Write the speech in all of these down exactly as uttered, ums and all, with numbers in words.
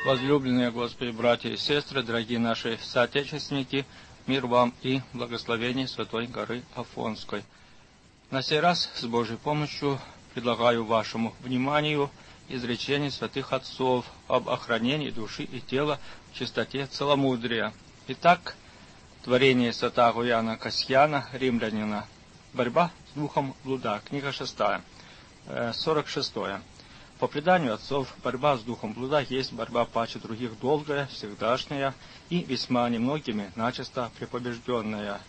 Возлюбленные Господи, братья и сестры, дорогие наши соотечественники, мир вам и благословение Святой горы Афонской. На сей раз с Божьей помощью предлагаю вашему вниманию изречение святых отцов об охранении души и тела в чистоте целомудрия. Итак, творение святого Иоанна Касьяна, римлянина. Борьба с духом блуда. Книга шестая. сорок шестое. По преданию отцов, борьба с духом блуда есть борьба паче других долгая, всегдашняя и весьма немногими начисто препобежденная.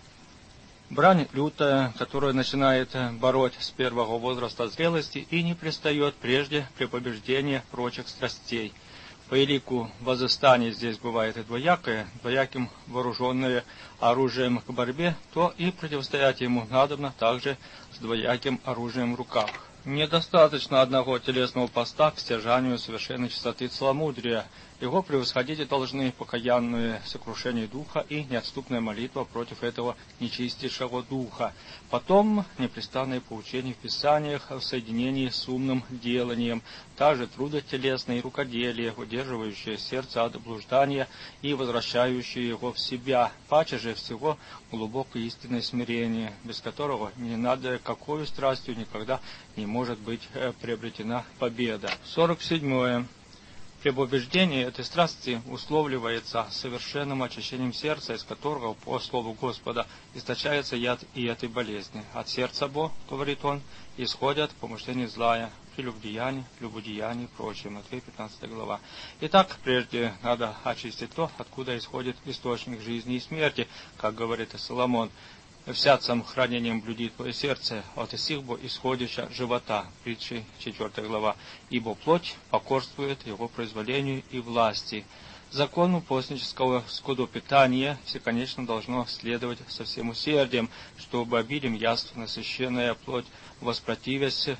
Брань лютая, которая начинает бороть с первого возраста зрелости и не пристает прежде препобеждения прочих страстей. По элику возыстание здесь бывает и двоякое, двояким вооруженное оружием к борьбе, то и противостоять ему надобно также с двояким оружием в руках. Недостаточно одного телесного поста к стяжанию совершенной чистоты целомудрия. Его превосходить должны покаянное сокрушение духа и неотступная молитва против этого нечистейшего духа. Потом непрестанное поучение в Писаниях в соединении с умным деланием, также труды телесные и рукоделие, удерживающие сердце от блуждания и возвращающие его в себя. Паче же всего глубокое истинное смирение, без которого не надо какой страстью никогда не может быть приобретена победа. сорок седьмое. Препобеждение этой страсти условливается совершенным очищением сердца, из которого, по слову Господа, источается яд и этой болезни. От сердца бо, говорит он, исходят помышления злая, прелюбодеяние, любодеяние и прочее. Матфея пятнадцатая глава. Итак, прежде надо очистить то, откуда исходит источник жизни и смерти, как говорит и Соломон. Всяцем хранением блюди твое сердце, от сих бо исходища живота. Притчи четвёртая глава. Ибо плоть покорствует его произволению и власти. Закону постнического скудопитания всеконечно должно следовать со всем усердием, чтобы обилием яств насыщенная плоть, воспротивясь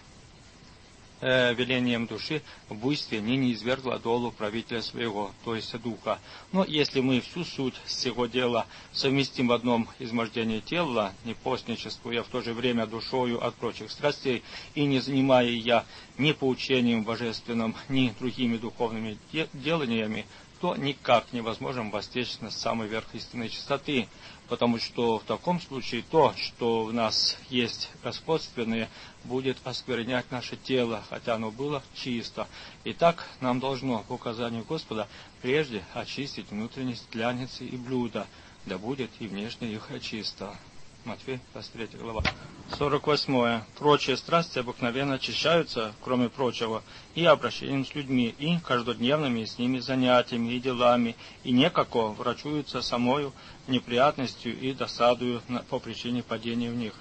Э, велением души в буйстве не неизвергла долу правителя своего, то есть духа. Но если мы всю суть всего дела совместим в одном измождении тела, не постничествуя в то же время душою от прочих страстей и не занимая я ни поучением божественным, ни другими духовными де- деланиями, то никак невозможно постичь на самый верх истинной чистоты, потому что в таком случае то, что в нас есть господственное, будет осквернять наше тело, хотя оно было чисто. Итак, нам должно по указанию Господа прежде очистить внутренность тляницы и блюда, да будет и внешне их чисто. Матфея двадцать третья глава. сорок восьмое. Прочие страсти обыкновенно очищаются, кроме прочего, и обращением с людьми, и каждодневными с ними занятиями и делами, и некако врачуются самою неприятностью и досадою по причине падения в них.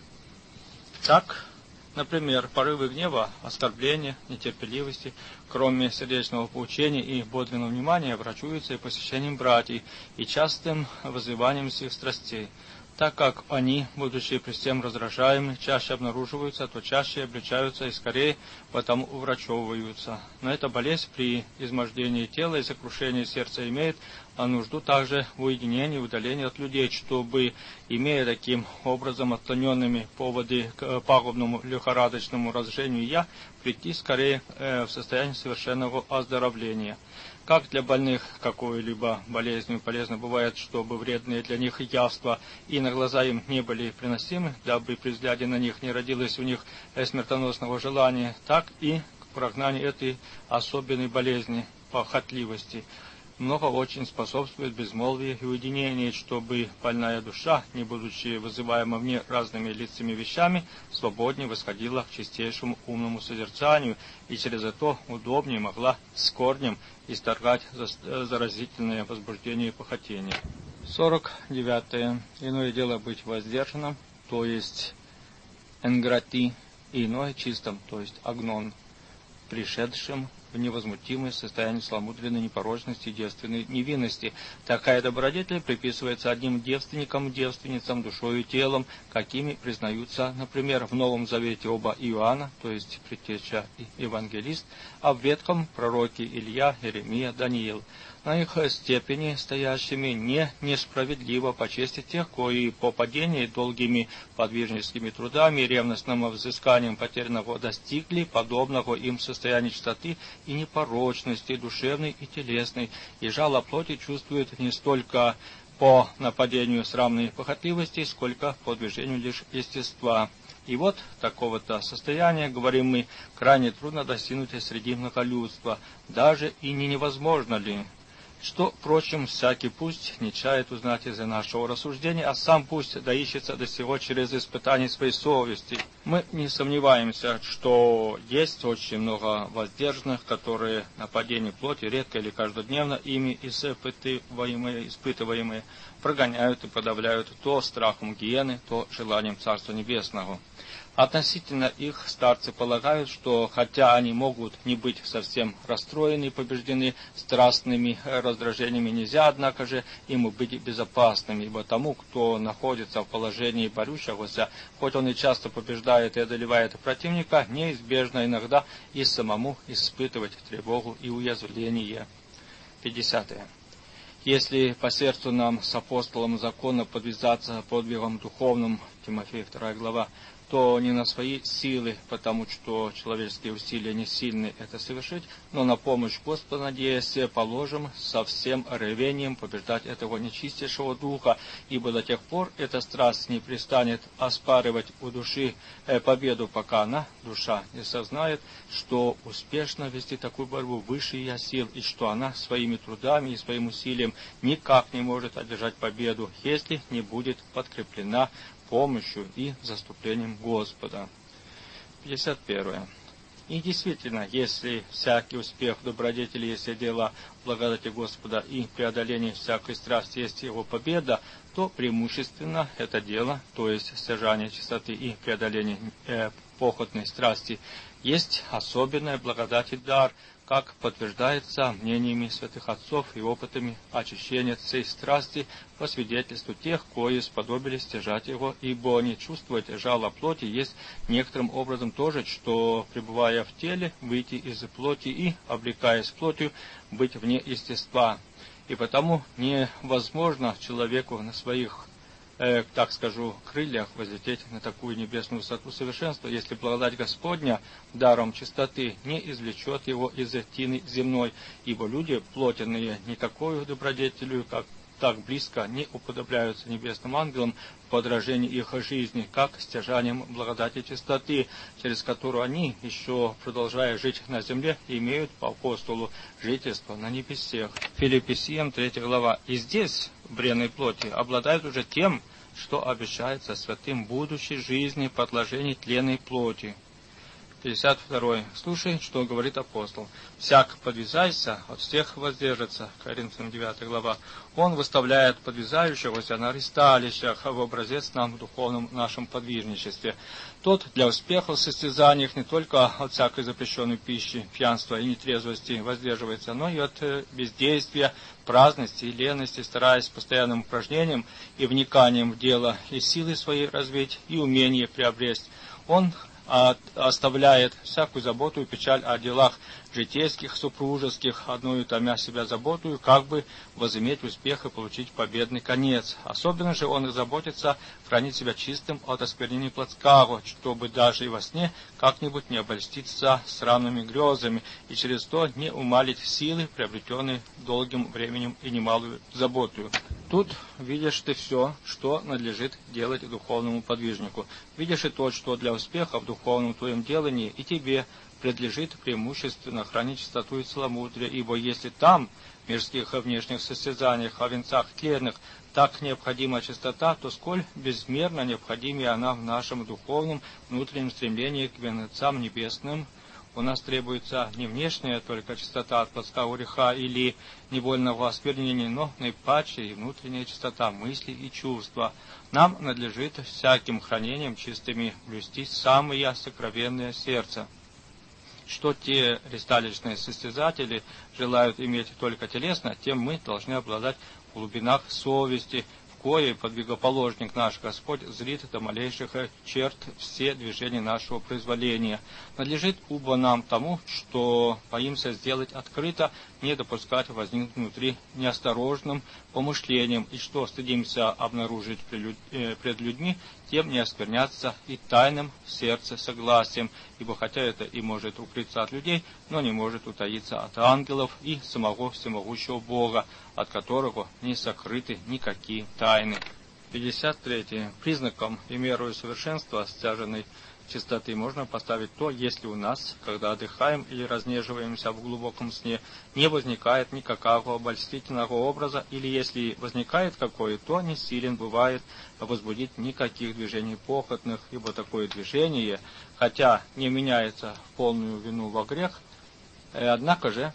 Так, например, порывы гнева, оскорбления, нетерпеливости, кроме сердечного поучения и бодренного внимания, врачуются и посещением братьев, и частым вызыванием всех страстей. Так как они, будучи при всем раздражаемы, чаще обнаруживаются, то чаще обличаются и скорее потому уврачевываются. Но эта болезнь при измождении тела и сокрушении сердца имеет а нужду также в уединении и удалении от людей, чтобы, имея таким образом отклоненными поводы к пагубному лихорадочному разжению «я», прийти скорее э, в состояние совершенного оздоровления. Как для больных какой-либо болезнью полезно бывает, чтобы вредные для них явства и на глаза им не были приносимы, дабы при взгляде на них не родилось у них смертоносного желания, так и к прогнанию этой особенной болезни, похотливости, много очень способствует безмолвие и уединение, чтобы больная душа, не будучи вызываема вне разными лицами вещами, свободнее восходила к чистейшему умному созерцанию и через это удобнее могла с корнем исторгать заразительное возбуждение и похотение. сорок девятое. Иное дело быть воздержанным, то есть энграти, и иное чистым, то есть агнон, пришедшим в невозмутимое состояние целомудренной непорочности и девственной невинности. Такая добродетель приписывается одним девственникам, девственницам, душою и телом, какими признаются, например, в Новом Завете оба Иоанна, то есть предтеча и евангелист, а в Ветхом пророки Илья, Иеремия, Даниил. На их степени стоящими не несправедливо почестить тех, кои по падении долгими подвижническими трудами и ревностным взысканием потерянного достигли подобного им состояния чистоты и непорочности, душевной и телесной, и жало плоти чувствует не столько по нападению срамной похотливости, сколько по движению лишь естества. И вот такого-то состояния, говорим мы, крайне трудно достигнуть среди многолюдства, даже и не невозможно ли. Что, впрочем, всякий пусть не чает узнать из-за нашего рассуждения, а сам пусть доищется до сего через испытание своей совести. Мы не сомневаемся, что есть очень много воздержанных, которые нападение плоти редко или каждодневно ими испытываемые, испытываемые прогоняют и подавляют то страхом гиены, то желанием Царства Небесного. Относительно их старцы полагают, что хотя они могут не быть совсем расстроены и побеждены страстными раздражениями, нельзя, однако же, им быть безопасными, ибо тому, кто находится в положении борющегося, хоть он и часто побеждает и одолевает противника, неизбежно иногда и самому испытывать тревогу и уязвление. пятидесятое. Если по сердцу нам с апостолом закона подвязаться подвигом духовным, Тимофея вторая глава, то не на свои силы, потому что человеческие усилия не сильны это совершить, но на помощь Господа, надеясь, положим со всем рвением побеждать этого нечистейшего духа, ибо до тех пор эта страсть не перестанет оспаривать у души победу, пока она, душа, не сознает, что успешно вести такую борьбу выше ее сил, и что она своими трудами и своим усилием никак не может одержать победу, если не будет подкреплена помощью и заступлением Господа. пятьдесят первое. И действительно, если всякий успех в добродетели есть дело благодати Господа и преодоление всякой страсти есть его победа, то преимущественно это дело, то есть стяжание чистоты и преодоление э, похотной страсти, есть особенная благодать и дар, как подтверждается мнениями святых отцов и опытами очищения всей страсти по свидетельству тех, кои сподобились стяжать его, ибо не чувствовать жало плоти есть некоторым образом тоже, что, пребывая в теле, выйти из плоти и, облекаясь плотью, быть вне естества. И потому невозможно человеку на своих Э, так скажу, крыльях возлететь на такую небесную высоту совершенства, если благодать Господня даром чистоты не извлечет его из тины земной, ибо люди, плотяные никакою добродетелью, как так близко не уподобляются небесным ангелам в подражении их жизни, как стяжанием благодати чистоты, через которую они, еще продолжая жить на земле, имеют по апостолу жительство на небесах. Филиппийцам третья глава. И здесь, в бренной плоти, обладают уже тем, что обещается святым будущей жизни по отложении тленной плоти. пятьдесят второе. Слушай, что говорит апостол. «Всяк подвязайся, от всех воздержится». Коринфянам девятая глава. Он выставляет подвязающегося на ристалищах в образец нам в духовном нашем подвижничестве. Тот для успеха в состязаниях не только от всякой запрещенной пищи, пьянства и нетрезвости воздерживается, но и от бездействия, праздности и лености, стараясь постоянным упражнением и вниканием в дело и силы свои развить, и умение приобрести. Он оставляет всякую заботу и печаль о делах житейских, супружеских, одною томя себя заботою, как бы возыметь успех и получить победный конец. Особенно же он заботится хранить себя чистым от осквернения плотского, чтобы даже и во сне как-нибудь не обольститься срамными грезами, и через то не умалить силы, приобретенные долгим временем и немалую заботою. Тут видишь ты все, что надлежит делать духовному подвижнику. Видишь и то, что для успеха в духовном твоем делании и тебе предлежит преимущественно хранить чистоту и целомудрие, ибо если там, в мирских и внешних состязаниях, о венцах тленных, так необходима чистота, то сколь безмерно необходимее она в нашем духовном внутреннем стремлении к венцам небесным. У нас требуется не внешняя только чистота от плотского греха или невольного осквернения, но наипаче и внутренняя чистота мыслей и чувства. Нам надлежит всяким хранением чистыми блюсти самое сокровенное сердце. Что те ристалищные состязатели желают иметь только телесно, тем мы должны обладать в глубинах совести, в коей подвигоположник наш Господь зрит до малейших черт все движения нашего произволения. Надлежит убо нам тому, что боимся сделать открыто, не допускать возникнуть внутри неосторожным помышлением, и что стыдимся обнаружить пред людьми, тем не осквернятся и тайным в сердце согласием, ибо хотя это и может укрыться от людей, но не может утаиться от ангелов и самого всемогущего Бога, от которого не сокрыты никакие тайны. пятьдесят три. Признаком и мерою совершенства стяженной чистоты можно поставить то, если у нас, когда отдыхаем или разнеживаемся в глубоком сне, не возникает никакого обольстительного образа, или если возникает какое, то не силен бывает возбудить никаких движений похотных, ибо такое движение, хотя не меняется в полную вину во грех, однако же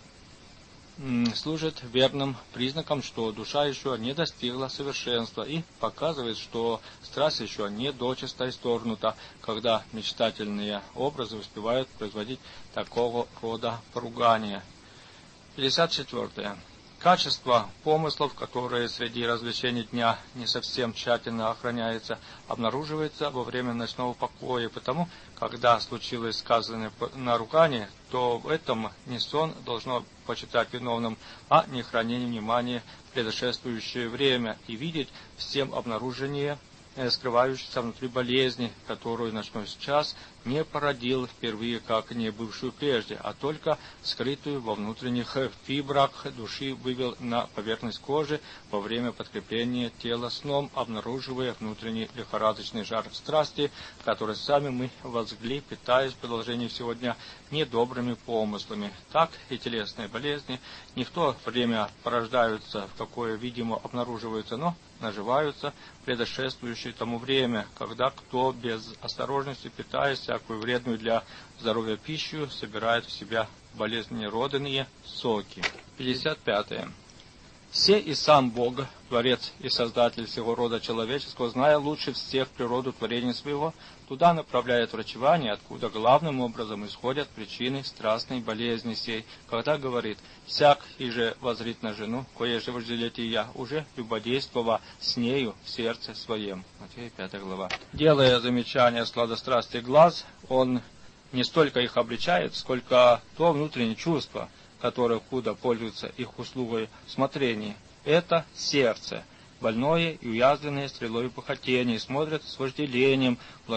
служит верным признаком, что душа еще не достигла совершенства и показывает, что страсть еще не дочисто исторгнута, когда мечтательные образы успевают производить такого рода поругания. пятьдесят четыре. Качество помыслов, которые среди развлечений дня не совсем тщательно охраняется, обнаруживается во время ночного покоя, потому, когда случилось сказанное наругание, то в этом не сон должно почитать виновным, а не хранение внимания в предшествующее время и видеть всем обнаружение скрывающейся внутри болезни, которую ночной час не породил впервые как не бывшую прежде, а только скрытую во внутренних фибрах души вывел на поверхность кожи во время подкрепления тела сном, обнаруживая внутренний лихорадочный жар страсти, который сами мы возгли, питаясь в продолжении всего дня недобрыми помыслами. Так и телесные болезни не в то время порождаются, в какое, видимо, обнаруживаются, но наживаются предшествующее тому время, когда кто без осторожности, питаясь всякую вредную для здоровья пищу, собирает в себя болезненные родные соки. пятьдесят пятое. Все и сам Бог, Творец и Создатель всего рода человеческого, зная лучше всех природу творения своего, туда направляет врачевание, откуда главным образом исходят причины страстной болезни сей, когда говорит: «Всяк и же возрит на жену, кое же вожделете я, уже любодействова с нею в сердце своем». Матфея пятая глава. Делая замечание о сладострастии глаз, он не столько их обличает, сколько то внутреннее чувство, которое худо пользуется их услугой в смотрении. Это сердце, больное и уязвленное стрелой похотений, смотрят с вожделением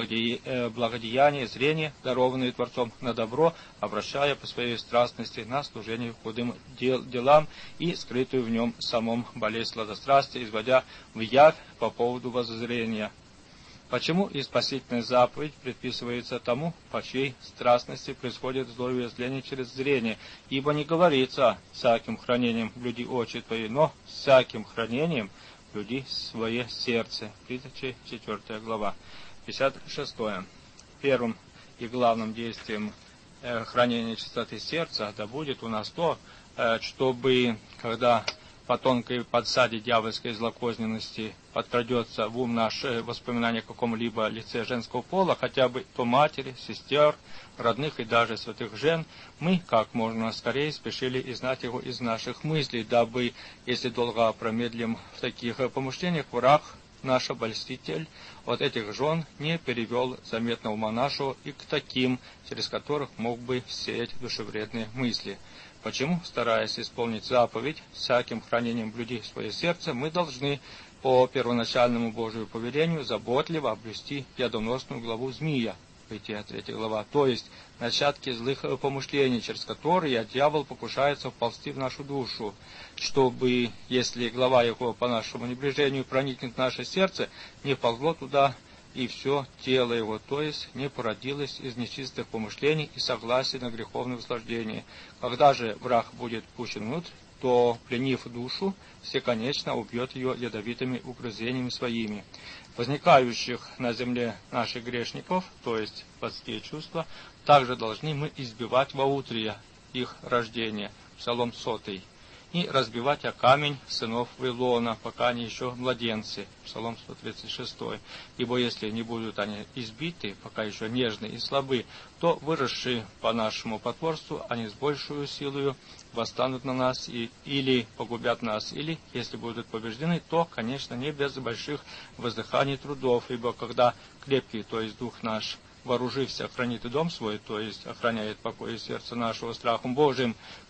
благодеяния зрения, дарованные Творцом на добро, обращая по своей страстности на служение худым дел, делам и скрытую в нем самом болезнь сладострастия, изводя в явь по поводу воззрения. Почему и спасительная заповедь предписывается тому, по чьей страстности происходит злое зление через зрение, ибо не говорится всяким хранением блюди очи твои, но всяким хранением блюди свое сердце. Притчи, четвертая глава. пятьдесят шестое. Первым и главным действием э, хранения чистоты сердца да будет у нас то, э, чтобы, когда по тонкой подсаде дьявольской злокозненности подкрадется в ум наше воспоминание о каком-либо лице женского пола, хотя бы то матери, сестер, родных и даже святых жен, мы как можно скорее спешили изгнать его из наших мыслей, дабы, если долго промедлим в таких помышлениях, враг, наш обольститель, от этих жен не перевел заметно ума нашего и к таким, через которых мог бы сеять душевредные мысли. Почему, стараясь исполнить заповедь, всяким хранением блюди свое сердце, мы должны по первоначальному Божию повелению заботливо облюсти ядоносную главу змея, Бытия третья глава, то есть начатки злых помышлений, через которые дьявол покушается вползти в нашу душу, чтобы, если глава его по нашему небрежению проникнет в наше сердце, не вползло туда и все тело его, то есть не породилось из нечистых помышлений и согласия на греховное наслаждение. Когда же враг будет пущен внутрь, то, пленив душу, всеконечно убьет ее ядовитыми угрызениями своими. Возникающих на земле наших грешников, то есть плотские чувства, также должны мы избивать воутрия их рождения, Псалом сотый, и разбивать о камень сынов Вавилона, пока они еще младенцы, Псалом сто тридцать шесть. Ибо если не будут они избиты, пока еще нежны и слабы, то, выросшие по нашему потворству, они с большую силою восстанут на нас и, или погубят нас, или, если будут побеждены, то, конечно, не без больших воздыханий трудов, ибо когда крепкий, то есть дух наш, вооружився, охранит и дом свой, то есть охраняет покой сердца нашего страхом Божиим,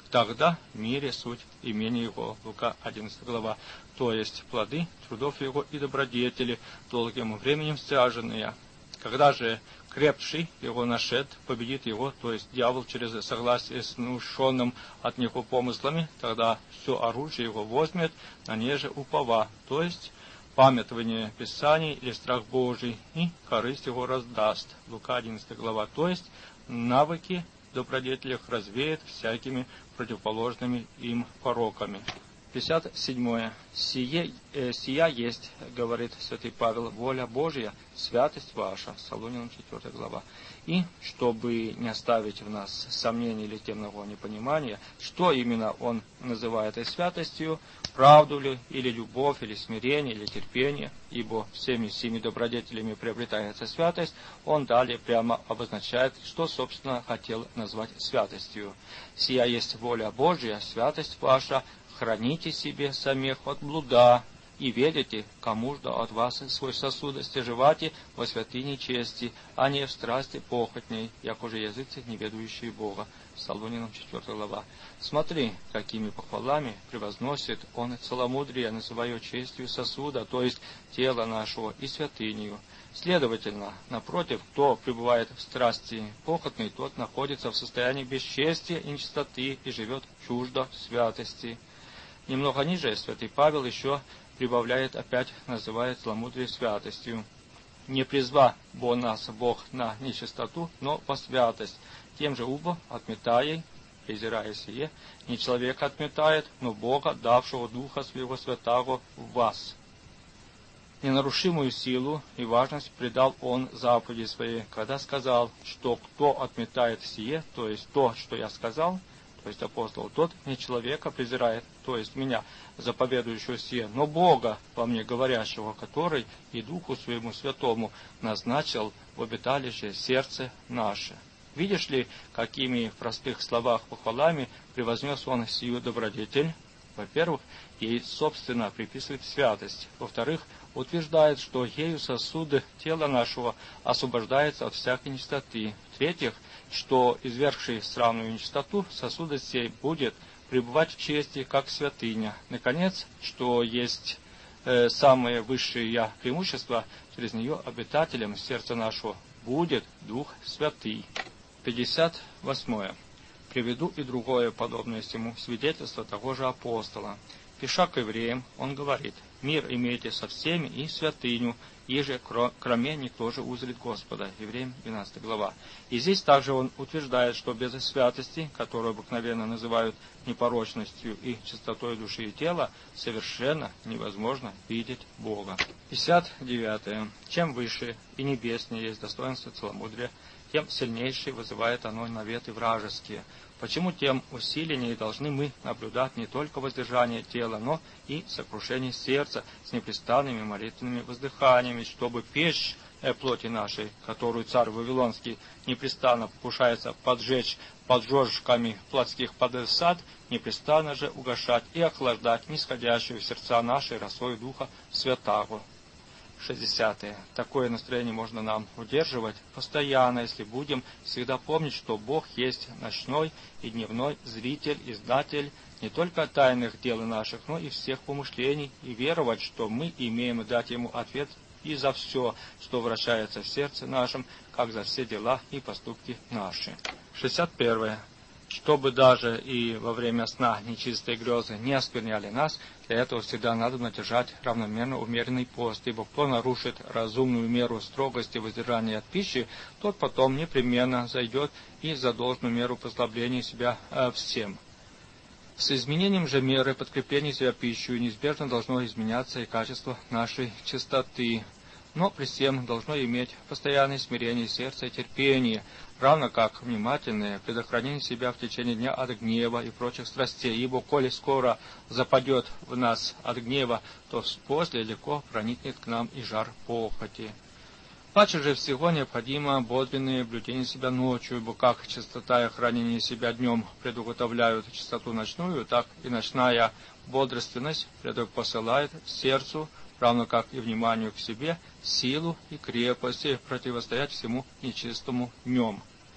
тогда в мире суть имени его. Лука одиннадцатая глава. То есть плоды трудов его и добродетели, долгим временем стяженные. Когда же крепший его нашед победит его, то есть дьявол через согласие с внушенным от него помыслами, тогда все оружие его возьмет на неже упова, то есть памятование Писаний или страх Божий, и корысть его раздаст. Лука одиннадцатая глава. То есть навыки в добродетелях развеет всякими противоположными им пороками. пятьдесят седьмое. Сие, э, «Сия есть, — говорит святый Павел, — воля Божья, святость ваша». Солунянам четвёртая глава. И, чтобы не оставить в нас сомнений или темного непонимания, что именно он называет этой святостью, правду ли, или любовь, или смирение, или терпение, ибо всеми семи добродетелями приобретается святость, он далее прямо обозначает, что, собственно, хотел назвать святостью. «Сия есть воля Божья, святость ваша, храните себе самих от блуда, и ведите, кому ж да от вас свой сосуд стяжевати во святыне чести, а не в страсти похотней, як уже языцы, не ведающие Бога». Солунянам четвёртая глава. Смотри, какими похвалами превозносит он целомудрие, называя честью сосуда, то есть тело нашего, и святынью. Следовательно, напротив, кто пребывает в страсти похотной, тот находится в состоянии бесчестия и нечистоты и живет чуждо святости. Немного ниже святый Павел еще прибавляет, опять называет целомудрие святостью. «Не призва бо нас Бог на нечистоту, но по святость, тем же убо отметая, презирая сие, не человека отметает, но Бога, давшего Духа Своего Святаго в вас». Ненарушимую силу и важность придал он заповеди своей, когда сказал, что кто отметает сие, то есть то, что я сказал, то есть апостол, тот не человека презирает, то есть меня, заповедующего сие, но Бога, во мне говорящего, который и Духу Своему Святому назначил в обиталище сердце наше. Видишь ли, какими в простых словах похвалами превознес он сию добродетель? Во-первых, ей собственно приписывает святость. Во-вторых, утверждает, что ею сосуды тела нашего освобождается от всякой нечистоты. В-третьих, что извергший срамную нечистоту сосуда сей будет пребывать в чести, как святыня. Наконец, что есть э, самое высшее преимущество, через нее обитателем сердца нашего будет Дух Святый. пятьдесят восьмое. Приведу и другое подобное всему свидетельство того же апостола. Пиша к евреям, он говорит: «Мир имейте со всеми и святыню, иже кроме никто же узрит Господа». Евреям двенадцатая глава. И здесь также он утверждает, что без святости, которую обыкновенно называют непорочностью и чистотой души и тела, совершенно невозможно видеть Бога. пятьдесят девятое. Чем выше и небеснее есть достоинство целомудрия, тем сильнейшее вызывает оно наветы вражеские. Почему тем усиленнее должны мы наблюдать не только воздержание тела, но и сокрушение сердца с непрестанными молитвенными воздыханиями, чтобы печь плоти нашей, которую царь Вавилонский непрестанно покушается поджечь поджожками плотских подсад, непрестанно же угошать и охлаждать нисходящую в сердца нашей росой Духа Святаго. шестидесятое. Такое настроение можно нам удерживать постоянно, если будем всегда помнить, что Бог есть ночной и дневной зритель и знатель не только тайных дел наших, но и всех помышлений, и веровать, что мы имеем дать Ему ответ и за все, что вращается в сердце нашем, как за все дела и поступки наши. шестьдесят первое. Чтобы даже и во время сна нечистые грезы не оскверняли нас, для этого всегда надо держать равномерно умеренный пост, ибо кто нарушит разумную меру строгости воздержания от пищи, тот потом непременно зайдет и за должную меру послабления себя э, всем. С изменением же меры подкрепления себя пищей неизбежно должно изменяться и качество нашей чистоты. Но при всем должно иметь постоянное смирение сердца и терпение, равно как внимательное предохранение себя в течение дня от гнева и прочих страстей, ибо коли скоро западет в нас от гнева, то после легко проникнет к нам и жар похоти. Паче же всего необходимо бодренное блюдение себя ночью, ибо как чистота и хранение себя днем предуготовляют чистоту ночную, так и ночная бодрственность предпосылает сердцу, равно как и вниманию к себе, силу и крепости противостоять всему нечистому днем.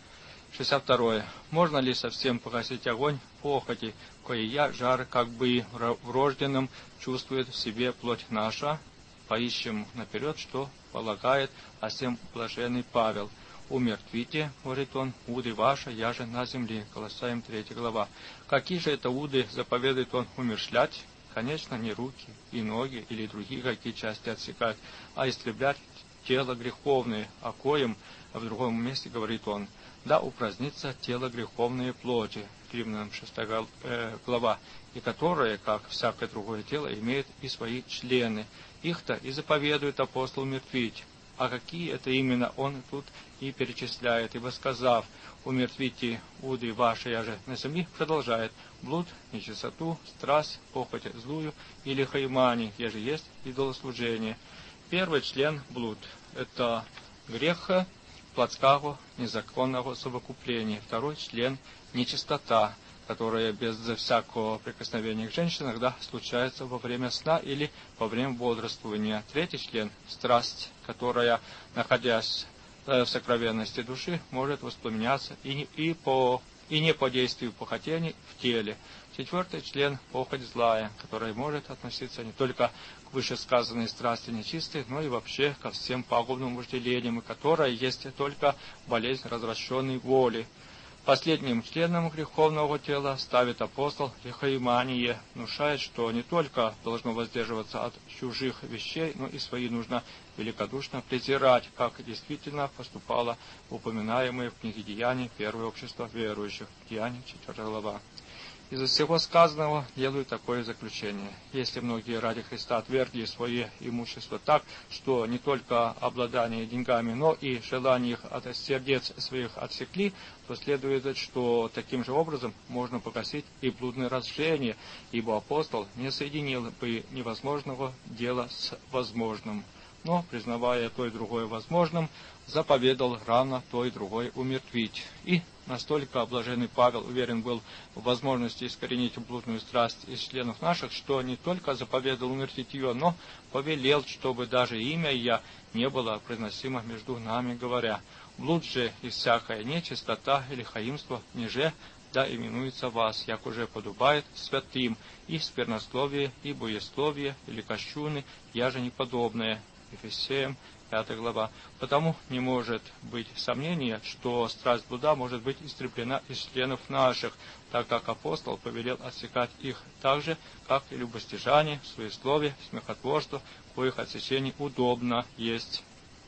шестьдесят второе. Можно ли совсем погасить огонь похоти, коя жар как бы врожденным чувствует в себе плоть наша? Поищем наперед, что полагает о сем блаженный Павел. Умертвите, говорит он, уды ваши, я же на земле. Колоссаям третья глава. Какие же это уды заповедует он умершлять? Конечно, не руки и ноги или другие какие части отсекать, а истреблять тело греховное, о коем в другом месте говорит он. Да упразднится тело греховное плоти, Римлянам шестая глава, и которое, как всякое другое тело, имеет и свои члены. Их-то и заповедует апостол умертвить. А какие это именно он тут и перечисляет, ибо сказав, умертвите уды ваши, я же на земле, продолжает, блуд, нечистоту, страсть, похоть злую или хаймани, еже есть идолослужение. Первый член блуд – это грех плотского незаконного совокупления. Второй член – нечистота, которая без всякого прикосновения к женщине иногда случается во время сна или во время бодрствования. Третий член – страсть, которая, находясь в сокровенности души, может воспламеняться и не, и по, и не по действию похотений в теле. Четвертый член – похоть злая, которая может относиться не только к вышесказанной страсти нечистой, но и вообще ко всем пагубным вожделениям, и которая есть только болезнь развращенной воли. Последним членом греховного тела ставит апостол лихоимание, внушает, что не только должно воздерживаться от чужих вещей, но и свои нужно великодушно презирать, как действительно поступало упоминаемое в книге Деяний первое общество верующих, Деяний четвёртая глава. Из всего сказанного делаю такое заключение. Если многие ради Христа отвергли свое имущество так, что не только обладание деньгами, но и желание их от сердец своих отсекли, то следует, что таким же образом можно погасить и блудное разжение, ибо апостол не соединил бы невозможного дела с возможным, но, признавая то и другое возможным, заповедал равно то и другое умертвить. И настолько блаженный Павел уверен был в возможности искоренить блудную страсть из членов наших, что не только заповедал умертвить ее, но повелел, чтобы даже имя «я» не было произносимо между нами, говоря: «Блуд же и всякая нечистота или хаимство ниже да именуется вас, як уже подобает святым, и сквернословие, и боесловие, или кощуны, я же неподобное». Ефесеям пятая глава. Потому не может быть сомнения, что страсть блуда может быть истреблена из членов наших, так как апостол повелел отсекать их так же, как и любостяжание, суесловие, смехотворство, коих отсечений удобно есть.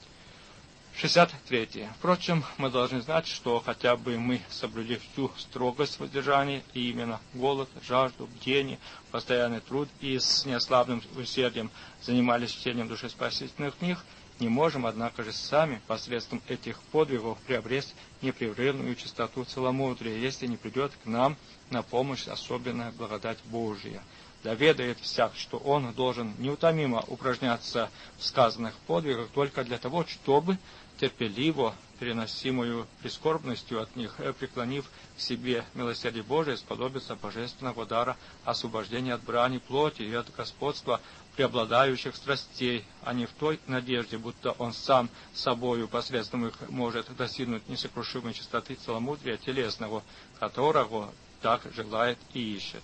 шестьдесят третье. Впрочем, мы должны знать, что хотя бы мы соблюли всю строгость воздержания, и именно голод, жажду, бдение, постоянный труд и с неослабным усердием занимались чтением душеспасительных книг, не можем, однако же, сами посредством этих подвигов приобрести непрерывную чистоту целомудрия, если не придет к нам на помощь особенная благодать Божия. Да ведает всяк, что он должен неутомимо упражняться в сказанных подвигах только для того, чтобы терпеливо, переносимую прискорбностью от них, преклонив к себе милосердие Божие, сподобиться божественного дара освобождения от брани плоти и от господства преобладающих страстей, а не в той надежде, будто он сам собою посредством их может достигнуть несокрушимой чистоты целомудрия телесного, которого так желает и ищет.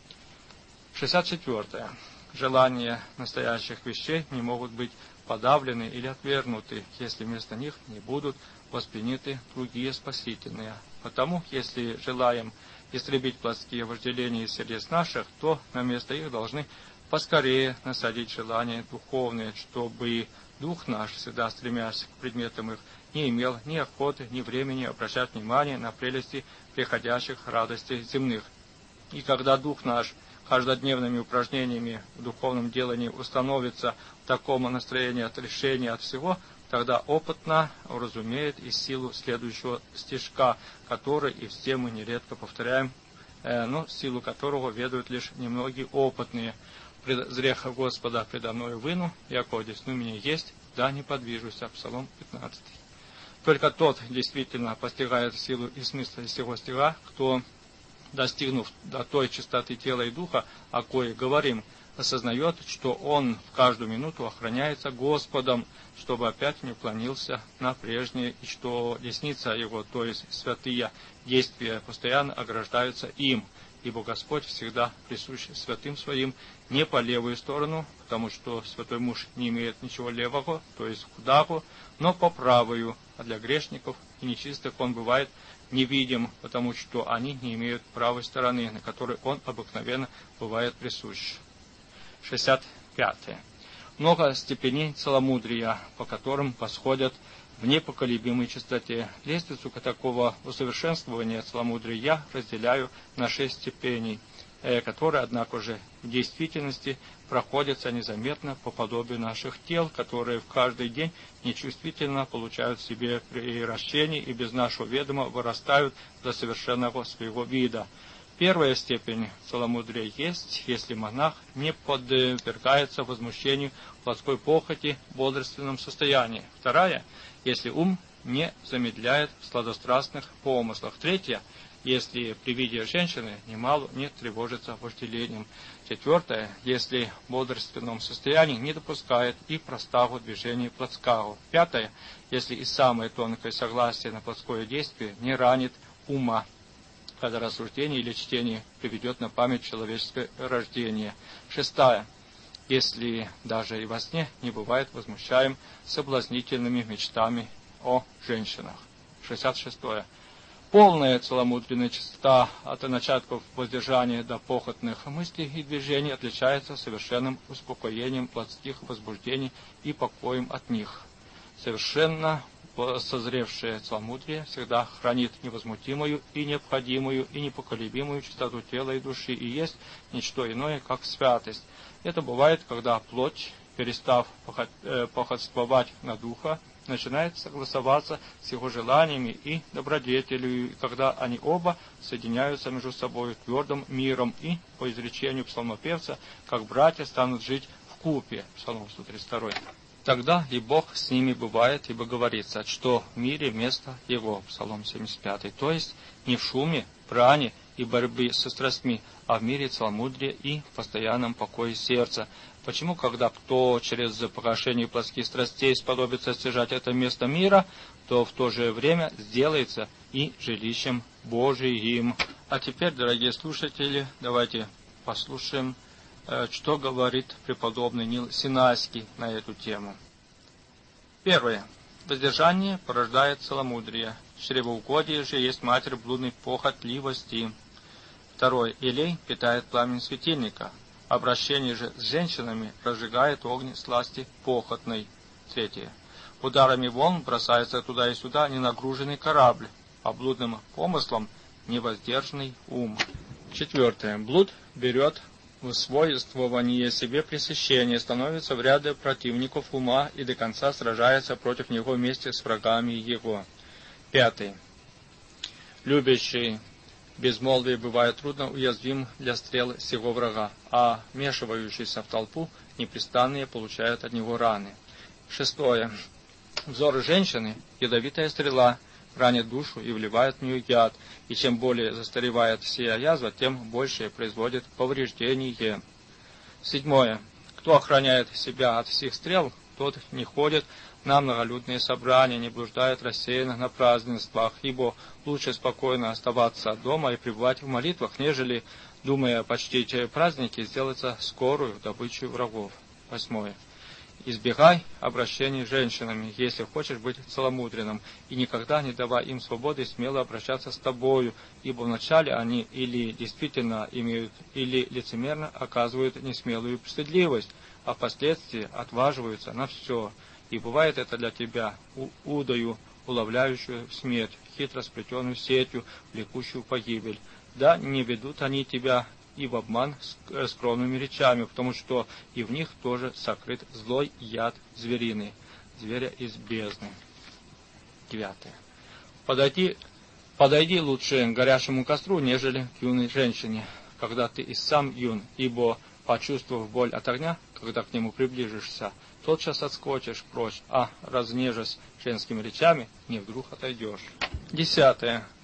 шестьдесят четвёртое. Желания настоящих вещей не могут быть подавлены или отвергнуты, если вместо них не будут восприняты другие спасительные. Потому, если желаем истребить плотские вожделения из сердец наших, то на место их должны поскорее насадить желания духовные, чтобы дух наш, всегда стремясь к предметам их, не имел ни охоты, ни времени обращать внимание на прелести приходящих радостей земных. И когда дух наш каждодневными упражнениями в духовном делании установится в таком настроении отрешения от всего, тогда опытно уразумеет и силу следующего стишка, который и все мы нередко повторяем, э, но силу которого ведают лишь немногие опытные. «Презрех Господа предо мною выну, яко десну меня есть, да не подвижуся». Псалом пятнадцатый. Только тот действительно постигает силу и смысл сего стиха, кто достигнув до той чистоты тела и духа, о коей говорим, осознает, что он в каждую минуту охраняется Господом, чтобы опять не уклонился на прежнее, и что десница его, то есть святые действия, постоянно ограждаются им, ибо Господь всегда присущ святым своим не по левую сторону, потому что святой муж не имеет ничего левого, то есть худаху, но по правую, а для грешников и нечистых он бывает невидим, потому что они не имеют правой стороны, на которой он обыкновенно бывает присущ. шестьдесят пятое. Много степеней целомудрия, по которым восходят в непоколебимой чистоте. Лестницу такого усовершенствования целомудрия я разделяю на шесть степеней, которые, однако же, в действительности проходятся незаметно по подобию наших тел, которые в каждый день нечувствительно получают в себе приращение и без нашего ведома вырастают до совершенного своего вида. Первая степень целомудрия есть, если монах не подвергается возмущению плотской похоти в бодрственном состоянии. Вторая, если ум не замедляет в сладострастных помыслах. Третья, если при виде женщины немало не тревожится вожделением. Четвертое, если в бодрственном состоянии не допускает и простого движения плотского. Пятое, если и самое тонкое согласие на плотское действие не ранит ума, когда рассуждение или чтение приведет на память человеческое рождение. Шестая, если даже и во сне не бывает возмущаем соблазнительными мечтами о женщинах. шестьдесят шестое. Полная целомудренная чистота от начатков воздержания до похотных мыслей и движений отличается совершенным успокоением плотских возбуждений и покоем от них. Совершенно созревшее целомудрие всегда хранит невозмутимую и необходимую и непоколебимую чистоту тела и души, и есть ничто иное, как святость. Это бывает, когда плоть, перестав походствовать на духа, начинает согласоваться с его желаниями и добродетелью, и когда они оба соединяются между собой твердым миром, и, по изречению псалмопевца, как братья станут жить вкупе. Псалом сто тридцать два. Тогда и Бог с ними бывает, ибо говорится, что в мире место Его, Псалом семьдесят пять, то есть не в шуме, брани и борьбе со страстьми, а в мире целомудрия и в постоянном покое сердца. Почему, когда кто через погашение плотских страстей сподобится стяжать это место мира, то в то же время сделается и жилищем Божиим. А теперь, дорогие слушатели, давайте послушаем, что говорит преподобный Нил Синайский на эту тему. Первое. Воздержание порождает целомудрие. Чревоугодие же есть матерь блудной похотливости. Второе. Елей питает пламень светильника. Обращение же с женщинами разжигает огонь сласти похотной. Третье. Ударами волн бросается туда и сюда ненагруженный корабль, а блудным помыслом невоздержанный ум. Четвертое. Блуд берет в свойствование себе пресыщение, становится в ряды противников ума и до конца сражается против него вместе с врагами его. Пятое. Любящий безмолвие бывает трудно уязвим для стрел сего врага, а вмешивающийся в толпу непрестанные получают от него раны. Шестое. Взор женщины — ядовитая стрела, ранит душу и вливает в нее яд, и чем более застаревает сия язва, тем больше производит повреждение. Седьмое. Кто охраняет себя от всех стрел, тот не ходит на многолюдные собрания, не блуждает рассеянно на празднествах, ибо лучше спокойно оставаться дома и пребывать в молитвах, нежели, думая почтить праздники, сделаться скорую добычу врагов. Восьмое. Избегай обращений с женщинами, если хочешь быть целомудренным, и никогда не давай им свободы смело обращаться с тобою, ибо вначале они или действительно имеют, или лицемерно оказывают несмелую стыдливость, а впоследствии отваживаются на все. И бывает это для тебя удою, уловляющую смерть, хитро сплетенную сетью, влекущую погибель. Да не ведут они тебя и в обман скромными речами, потому что и в них тоже сокрыт злой яд звериный, зверя из бездны. Девятое. Подойди, подойди лучше к горящему костру, нежели к юной женщине, когда ты и сам юн, ибо, почувствовав боль от огня, когда к нему приближишься, тотчас отскочишь прочь, а разнежась женскими речами, не вдруг отойдешь. Десятое.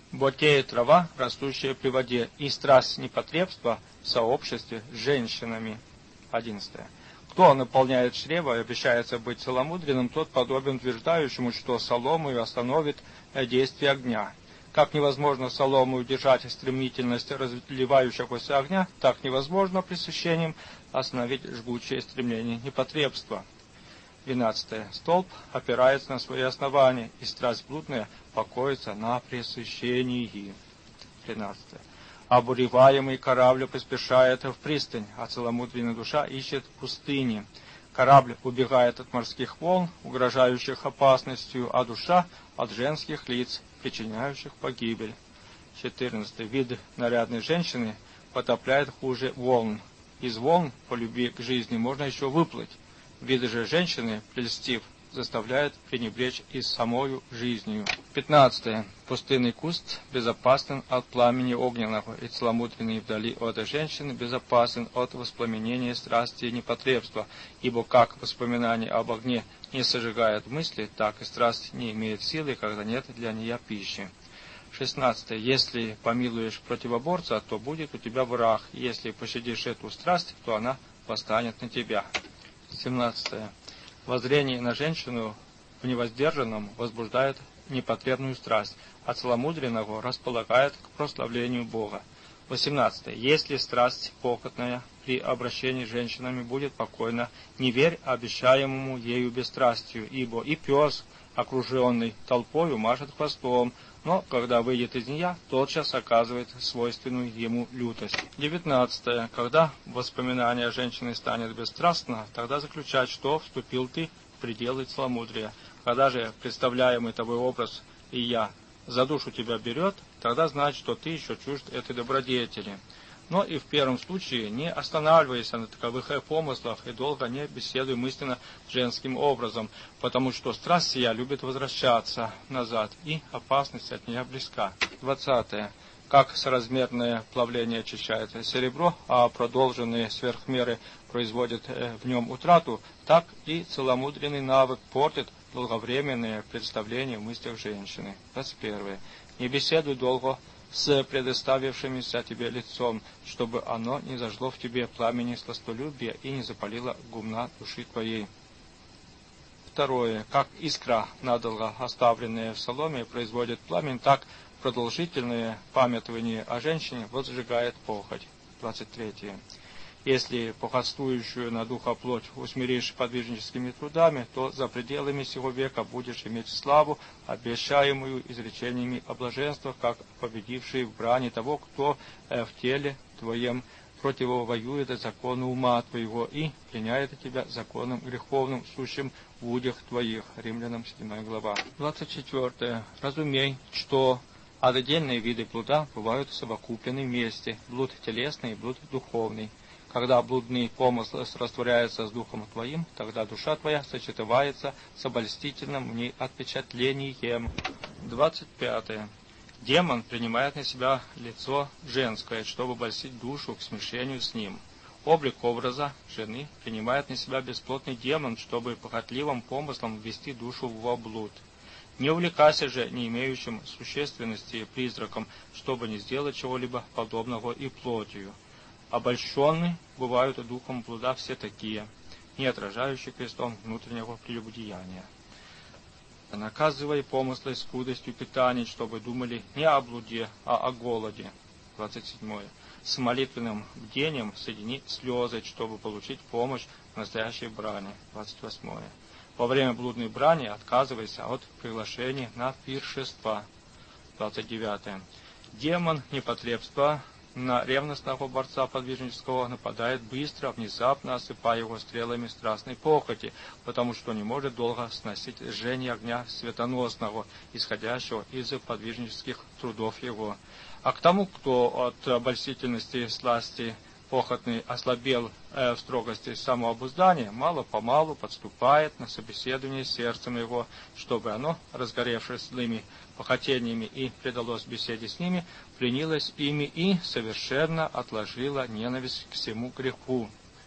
Ботеет трава, растущая при воде, и страсть непотребства в сообществе с женщинами. одиннадцатое. Кто наполняет чрево и обещается быть целомудренным, тот подобен утверждающему, что соломою остановит действие огня. Как невозможно соломою удержать стремительность разливающегося огня, так невозможно пресыщением остановить жгучее стремление непотребства. двенадцатое. Столб опирается на свои основания, и страсть блудная покоится на пресыщении. тринадцатое. Обуреваемый корабль поспешает в пристань, а целомудренная душа ищет пустыни. Корабль убегает от морских волн, угрожающих опасностью, а душа от женских лиц, причиняющих погибель. четырнадцатый. Вид нарядной женщины потопляет хуже волн. Из волн по любви к жизни можно еще выплыть. Вид же женщины, прельстив, заставляет пренебречь и самою жизнью. пятнадцатое. Пустынный куст безопасен от пламени огненного, и целомудренный вдали от женщины безопасен от воспламенения страсти и непотребства, ибо как воспоминание об огне не сожигает мысли, так и страсть не имеет силы, когда нет для нее пищи. шестнадцатое. Если помилуешь противоборца, то будет у тебя враг, если пощадишь эту страсть, то она восстанет на тебя. семнадцатое. Воззрение на женщину в невоздержанном возбуждает непотребную страсть, а целомудренного располагает к прославлению Бога. восемнадцатое. Если страсть похотная при обращении с женщинами будет покойна, не верь обещаемому ею бесстрастию, ибо и пес, окруженный толпою, машет хвостом, но когда выйдет из нее, тотчас оказывает свойственную ему лютость. девятнадцатое. Когда воспоминание женщины станет бесстрастно, тогда заключать, что вступил ты в пределы целомудрия. Когда же представляемый тобой образ и я за душу тебя берет, тогда знать, что ты еще чужд этой добродетели. Но и в первом случае не останавливайся на таковых помыслах и долго не беседуй мысленно женским образом, потому что страсть сия любит возвращаться назад, и опасность от нее близка. двадцатое. Как соразмерное плавление очищает серебро, а продолженные сверхмеры производят в нем утрату, так и целомудренный навык портит долговременное представление в мыслях женщины. двадцать первое. Не беседуй долго с предоставившимся тебе лицом, чтобы оно не зажгло в тебе пламени сластолюбия и не запалило гумна души твоей. Второе. Как искра, надолго оставленная в соломе, производит пламень, так продолжительное памятование о женщине возжигает похоть. двадцать третье. Если похотствующую на духа плоть усмиришь подвижническими трудами, то за пределами сего века будешь иметь славу, обещаемую изречениями о блаженствах, как победивший в брани того, кто в теле твоем противовоюет закону ума твоего и пленяет тебя законом греховным, сущим в удях твоих. Римлянам седьмая глава. двадцать четвертое. Разумей, что отдельные виды блуда бывают совокуплены вместе, блуд телесный и блуд духовный. Когда блудный помысл растворяется с духом твоим, тогда душа твоя сочетывается с обольстительным в ней отпечатлением. двадцать пятое. Демон принимает на себя лицо женское, чтобы обольстить душу к смешению с ним. Облик образа жены принимает на себя бесплотный демон, чтобы похотливым помыслом ввести душу в блуд. Не увлекайся же не имеющим существенности призраком, чтобы не сделать чего-либо подобного и плотью. Обольщенны бывают духом блуда все такие, не отражающие крестом внутреннего прелюбодеяния. Наказывай помыслы скудостью питания, чтобы думали не о блуде, а о голоде. двадцать седьмое. С молитвенным бдением соедини слезы, чтобы получить помощь в настоящей брани. двадцать восьмое. Во время блудной брани отказывайся от приглашений на пиршества. двадцать девятое. Демон непотребства на ревностного борца подвижнического нападает быстро, внезапно осыпая его стрелами страстной похоти, потому что не может долго сносить жжение огня светоносного, исходящего из подвижнических трудов его. А к тому, кто от обольстительности сласти похотный ослабел э, в строгости самообуздания, мало-помалу подступает на собеседование сердцем его, чтобы оно, разгоревшись злыми похотениями и предалось беседе с ними, пленилось ими и совершенно отложило ненависть к всему греху.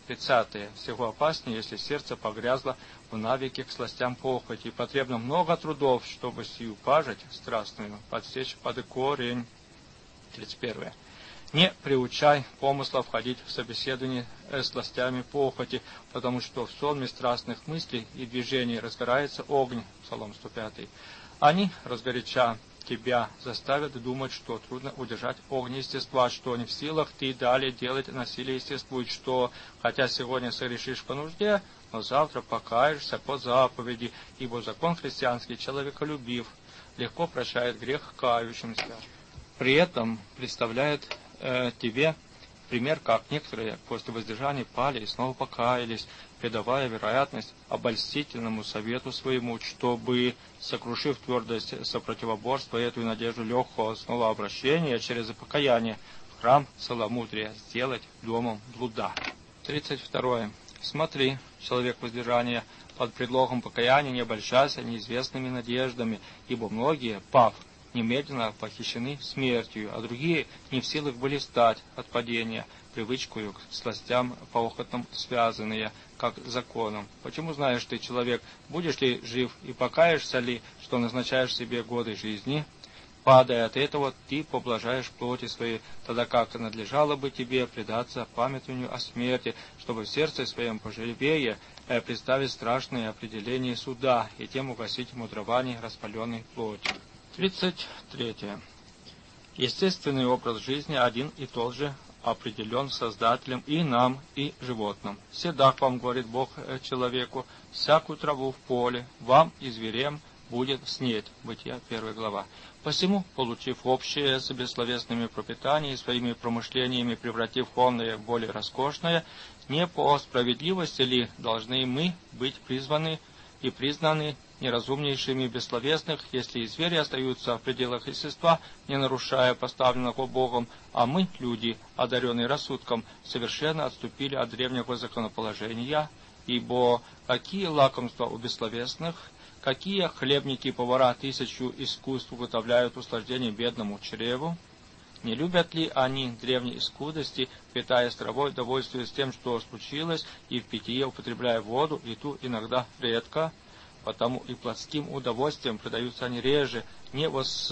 тридцатое. Всего опаснее, если сердце погрязло в навике к сластям похоти, и потребно много трудов, чтобы сию пажить страстную подсечь под корень. тридцать первое. Не приучай помысла входить в собеседование с сластями похоти, потому что в сонме страстных мыслей и движений разгорается огонь. Псалом сто пятый. Они, разгоряча тебя, заставят думать, что трудно удержать огонь естества, что не в силах ты далее делать насилие естествует, что, хотя сегодня согрешишь по нужде, но завтра покаешься по заповеди, ибо закон христианский человеколюбив, легко прощает грех кающимся. При этом представляет э, тебе пример, как некоторые после воздержания пали и снова покаялись, придавая вероятность обольстительному совету своему, чтобы, сокрушив твердость сопротивоборства эту и надежду легкого снова обращения через покаяние, храм целомудрия сделать домом блуда. тридцать второе. Смотри, человек воздержания, под предлогом покаяния не обольщайся неизвестными надеждами, ибо многие, пав, немедленно похищены смертью, а другие не в силах были стать от падения, привычкою к сластям похотным связанные, как законом. Почему знаешь ты, человек, будешь ли жив и покаешься ли, что назначаешь себе годы жизни? Падая от этого, ты поблажаешь плоти своей, тогда как надлежало бы тебе предаться памятованию о смерти, чтобы в сердце своем пожалевее э, представить страшные определения суда и тем угасить мудрование распаленной плоти. тридцать третье. Естественный образ жизни один и тот же определен Создателем и нам, и животным. «Седак вам, говорит Бог человеку, всякую траву в поле, вам и зверям будет снеть». Бытия, первая глава. Посему, получив общее с бессловесными пропитаниями и своими промышлениями, превратив онное в более роскошное, не по справедливости ли должны мы быть призваны и признаны неразумнейшими бессловесных, если и звери остаются в пределах естества, не нарушая поставленного Богом, а мы, люди, одаренные рассудком, совершенно отступили от древнего законоположения, ибо какие лакомства у бессловесных, какие хлебники и повара тысячу искусств уготовляют услаждение бедному чреву? Не любят ли они древней скудости, питаясь травой, довольствуясь тем, что случилось, и в питье употребляя воду, и ту иногда редко? Потому и плотским удовольствием предаются они реже, не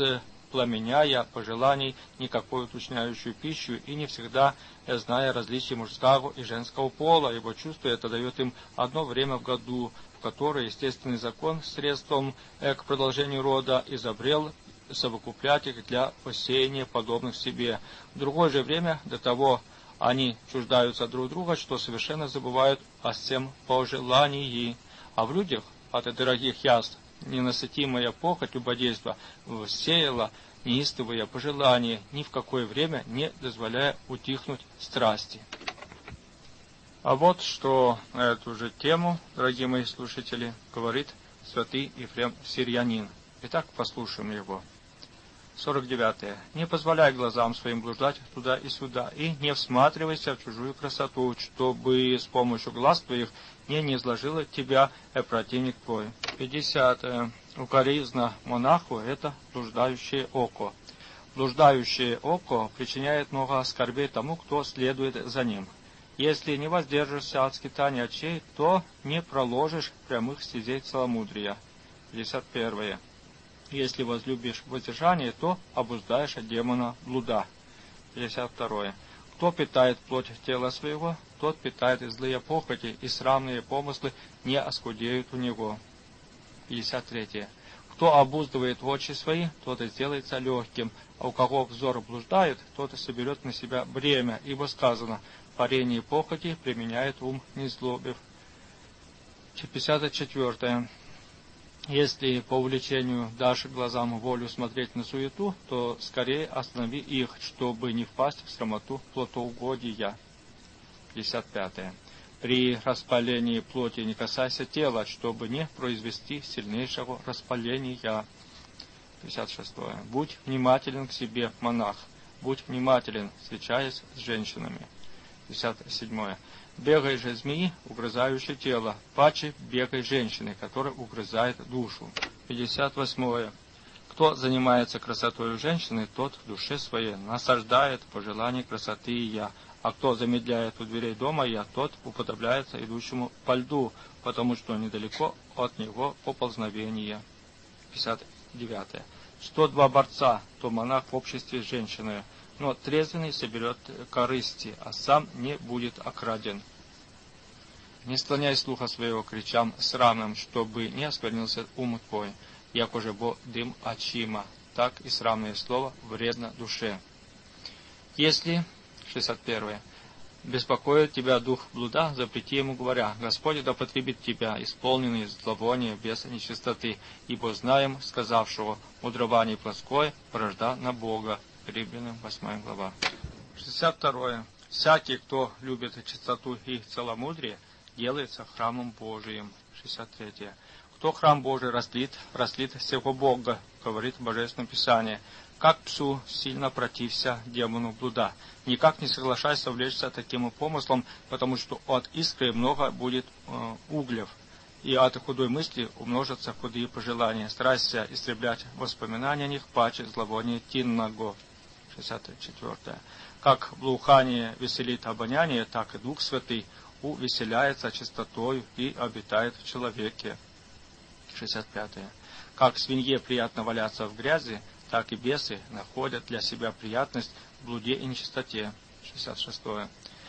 воспламеняя пожеланий никакой уточняющую пищу, и не всегда зная различий мужского и женского пола, ибо чувство это дает им одно время в году, в которое естественный закон средством к продолжению рода изобрел совокуплять их для посеяния подобных себе. В другое же время до того они чуждаются друг друга, что совершенно забывают о всем пожелании. А в людях от дорогих яств ненасытимая похоть любодейства всеяла неистовое пожелание, ни в какое время не дозволяя утихнуть страсти. А вот что на эту же тему, дорогие мои слушатели, говорит святый Ефрем Сирьянин. Итак, послушаем его. сорок девятое. Не позволяй глазам своим блуждать туда и сюда, и не всматривайся в чужую красоту, чтобы с помощью глаз твоих не не изложила тебя э, противник твой. пятидесятое. Укоризна монаху – это блуждающее око. Блуждающее око причиняет много скорбей тому, кто следует за ним. Если не воздержишься от скитания очей, то не проложишь прямых стезей целомудрия. пятьдесят первое. Если возлюбишь воздержание, то обуздаешь от демона блуда. пятьдесят второе. Кто питает плоть тела своего, тот питает и злые похоти, и срамные помыслы не оскудеют у него. пятьдесят третье. Кто обуздывает очи свои, тот и сделается легким, а у кого взор блуждает, тот и соберет на себя бремя, ибо сказано: парение похоти применяет ум не злобив. пятьдесят четвертое. Если по увлечению дашь глазам волю смотреть на суету, то скорее останови их, чтобы не впасть в срамоту плотоугодия. пятьдесят пятое. При распалении плоти не касайся тела, чтобы не произвести сильнейшего распаления. пятьдесят шестое. Будь внимателен к себе, монах. Будь внимателен, встречаясь с женщинами. пятьдесят седьмое. Бегай же змеи, угрызающей тело, паче бегай женщины, которая угрызает душу. пятьдесят восьмое. Кто занимается красотой женщины, тот в душе своей насаждает пожелание красоты и я. А кто замедляет у дверей дома я, тот уподобляется идущему по льду, потому что недалеко от него поползновение. пятьдесят девятое. Сто два борца, то монах в обществе с женщиной, но трезвенный соберет корысти, а сам не будет окраден. Не склоняй слуха своего к речам срамным, чтобы не осквернился ум твой, якоже бо дым очима, так и срамное слово вредно душе. Если, шестьдесят первое, беспокоит тебя дух блуда, запрети ему, говоря: Господь да потребит тебя, исполненный зловония без нечистоты, ибо знаем сказавшего: мудрование плоское порожда на Бога. Римлянам восьмая глава. шестьдесят второе. Всякий, кто любит чистоту и целомудрие, делается храмом Божиим. шестьдесят третье. Кто храм Божий растлит, растлит всего Бога, говорит Божественное Писание. Как псу сильно протився демону блуда. Никак не соглашайся влечься таким помыслом, потому что от искры много будет э, углев, и от худой мысли умножатся худые пожелания. Старайся истреблять воспоминания о них, паче зловония тинного. шестьдесят четвертое. Как благоухание веселит обоняние, так и Дух Святый увеселяется чистотою и обитает в человеке. шестьдесят пятое. Как свинье приятно валяться в грязи, так и бесы находят для себя приятность в блуде и нечистоте. шестьдесят шестое.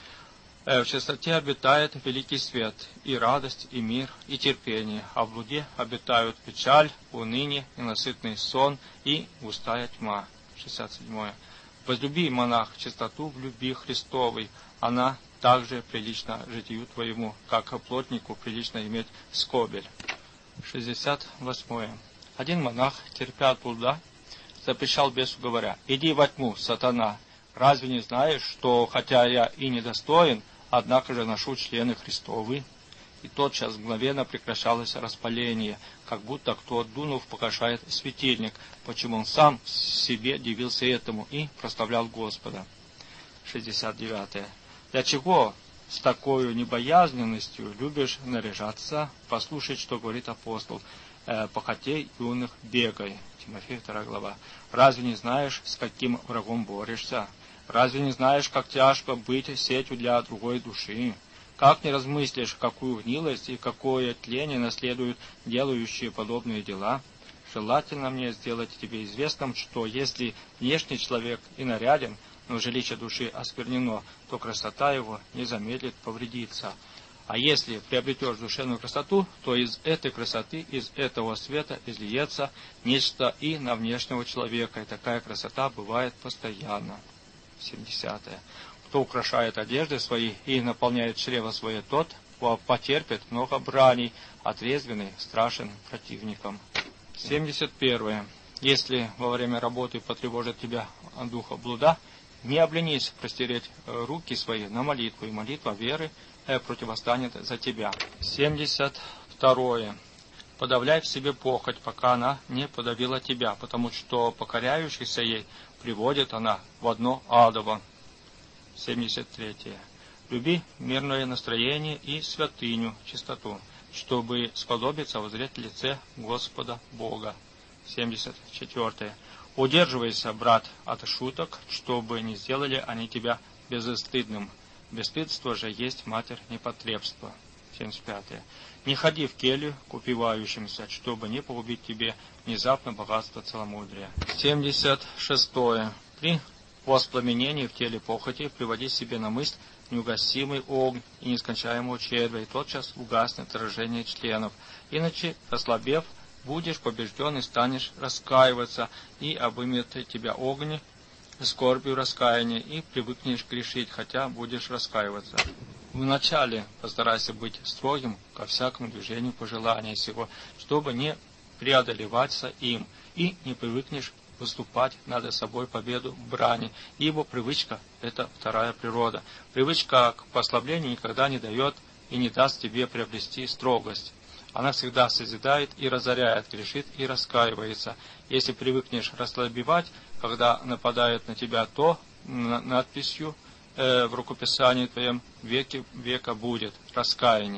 В чистоте обитает великий свет, и радость, и мир, и терпение, а в блуде обитают печаль, уныние, ненасытный сон и густая тьма. шестьдесят седьмое. Возлюби, монах, чистоту в любви Христовой, она также прилична житию твоему, как плотнику прилично иметь скобель. шестьдесят восьмое. Один монах, терпя от блуда, запрещал бесу, говоря: иди во тьму, сатана, разве не знаешь, что, хотя я и недостоин, однако же ношу члены Христовы? И тотчас мгновенно прекращалось распаление, как будто кто, дунув, погашает светильник, почему он сам себе дивился этому и прославлял Господа. шестьдесят девятое. Для чего с такой небоязненностью любишь наряжаться? Послушай, что говорит апостол: похотей юных бегай. Тимофей вторая глава. Разве не знаешь, с каким врагом борешься? Разве не знаешь, как тяжко быть сетью для другой души? Как не размыслишь, какую гнилость и какое тление наследуют делающие подобные дела? Желательно мне сделать тебе известным, что если внешний человек и наряден, но жилище души осквернено, то красота его не замедлит повредиться. А если приобретешь душевную красоту, то из этой красоты, из этого света излиется нечто и на внешнего человека, и такая красота бывает постоянно. семидесятое. Кто украшает одежды свои и наполняет чрево свое, тот потерпит много браней, отрезвенный страшен противником. семьдесят первое. Если во время работы потревожит тебя духа блуда, не обленись простереть руки свои на молитву, и молитва веры противостанет за тебя. семьдесят второе. Подавляй в себе похоть, пока она не подавила тебя, потому что покоряющийся ей приводит она в одно адово. семьдесят третье. Люби мирное настроение и святыню, чистоту, чтобы сподобиться воззреть лице Господа Бога. семьдесят четвертое. Удерживайся, брат, от шуток, чтобы не сделали они тебя безстыдным. Бесстыдство же есть матерь непотребства. семьдесят пятое. Не ходи в келью к упивающимся, чтобы не погубить тебе внезапно богатство целомудрия. семьдесят шестое. При воспламенении в теле похоти приводи себе на мысль неугасимый огонь и нескончаемого червя, и тотчас угаснет отражение членов. Иначе, ослабев, будешь побежден и станешь раскаиваться, и обымет тебя огонь скорбью раскаяния, и привыкнешь грешить, хотя будешь раскаиваться. Вначале постарайся быть строгим ко всякому движению пожелания сего, чтобы не преодолеваться им, и не привыкнешь выступать над собой победу в брани, ибо привычка – это вторая природа. Привычка к послаблению никогда не дает и не даст тебе приобрести строгость. Она всегда созидает и разоряет, грешит и раскаивается. Если привыкнешь расслабевать, когда нападает на тебя, то надписью э, в рукописании твоем веки века будет раскаяние.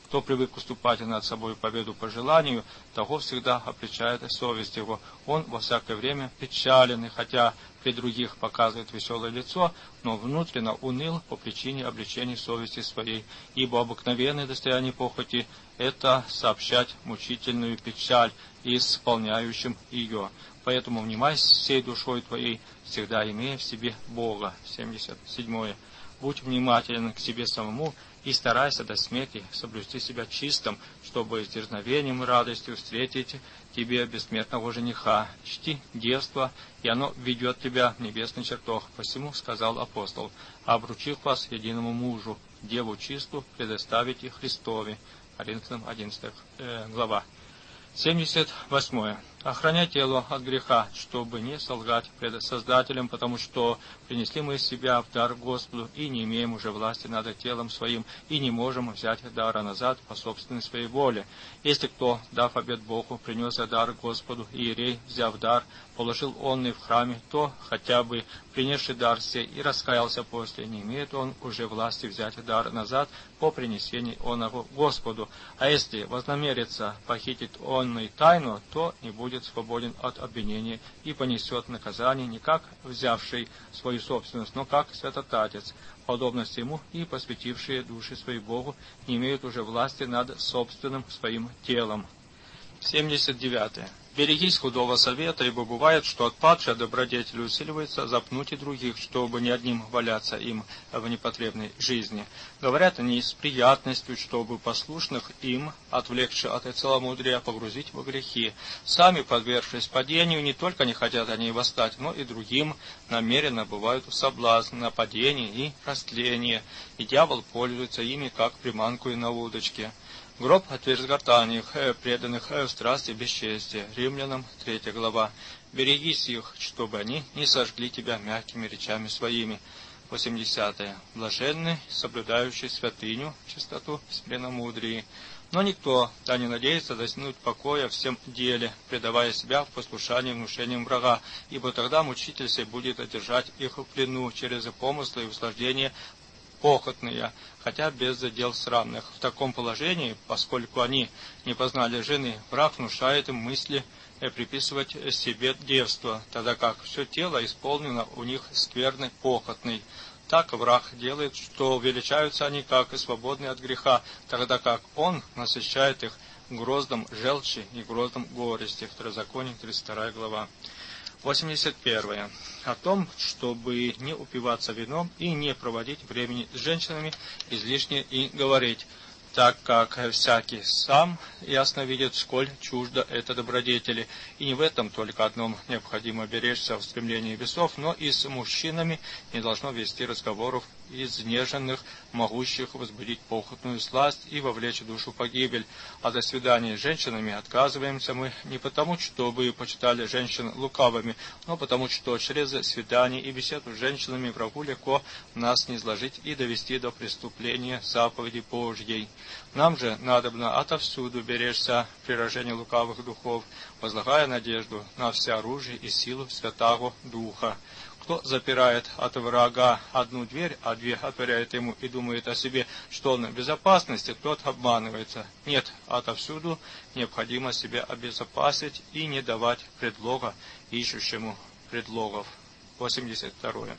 Кто привык уступать над собой победу по желанию, того всегда обличает совесть его. Он во всякое время печален, и хотя при других показывает веселое лицо, но внутренно уныл по причине обличения совести своей, ибо обыкновенное достояние похоти – это сообщать мучительную печаль исполняющим ее. Поэтому внимай всей душой твоей, всегда имея в себе Бога. семьдесят седьмое. Будь внимателен к себе самому и старайся до смерти соблюсти себя чистым, чтобы с дерзновением и радостью встретить тебе бессмертного жениха. Чти девство, и оно ведет тебя в небесный чертог. Посему сказал апостол: обручив вас единому мужу, деву чисту предоставите Христове. Коринфянам одиннадцатая глава. семьдесят восьмое. Охраняй тело от греха, чтобы не солгать пред Создателем, потому что принесли мы себя в дар Господу, и не имеем уже власти над телом своим, и не можем взять дара назад по собственной своей воле. Если кто, дав обет Богу, принес дар Господу, и иерей, взяв дар, положил онный в храме, то хотя бы принесший дар сей и раскаялся после, не имеет он уже власти взять дар назад по принесении оного Господу. А если вознамерится похитить онный тайну, то не будет свободен от обвинения и понесет наказание не как взявший свою собственность, но как святотатец. Подобность ему и посвятившие души свои Богу не имеют уже власти над собственным своим телом. семьдесят девятое. Берегись худого совета, ибо бывает, что отпадшая добродетель усиливается запнуть и других, чтобы не одним валяться им в непотребной жизни. Говорят они с приятностью, чтобы послушных им, отвлекши от целомудрия, погрузить во грехи. Сами, подвергшись падению, не только не хотят они восстать, но и другим намеренно бывают соблазн, нападение и растление, и дьявол пользуется ими, как приманкой на удочке. Гроб отверз гортанных, преданных в страсти бесчестия. Римлянам третья глава. Берегись их, чтобы они не сожгли тебя мягкими речами своими. восьмидесятое. Блаженны, соблюдающие святыню, чистоту, смиренномудрие. Но никто да не надеется достигнуть покоя в всем деле, предавая себя в послушании внушениям врага, ибо тогда мучитель сей будет одержать их в плену через помыслы и услаждения похотные, хотя без дел срамных. В таком положении, поскольку они не познали жены, враг внушает им мысли приписывать себе девство, тогда как все тело исполнено у них скверной похотной. Так враг делает, что величаются они как и свободны от греха, тогда как он насыщает их гроздом желчи и гроздом горести. Второзаконие, тридцать вторая глава. восемьдесят первое. О том, чтобы не упиваться вином и не проводить времени с женщинами излишне и говорить, так как всякий сам ясно видит, сколь чуждо это добродетели. И не в этом только одном необходимо беречься в стремлении весов, но и с мужчинами не должно вести разговоров изнеженных, могущих возбудить похотную сласть и вовлечь душу в погибель. А до свидания с женщинами отказываемся мы не потому, чтобы почитали женщин лукавыми, но потому, что через свидание и беседу с женщинами врагу легко нас низложить и довести до преступления заповеди Божьей. Нам же надобно отовсюду беречься при рождении лукавых духов, возлагая надежду на все оружие и силу Святаго Духа. Кто запирает от врага одну дверь, а две отворяет ему и думает о себе, что он в безопасности, тот обманывается. Нет, отовсюду необходимо себя обезопасить и не давать предлога ищущему предлогов. восемьдесят второе.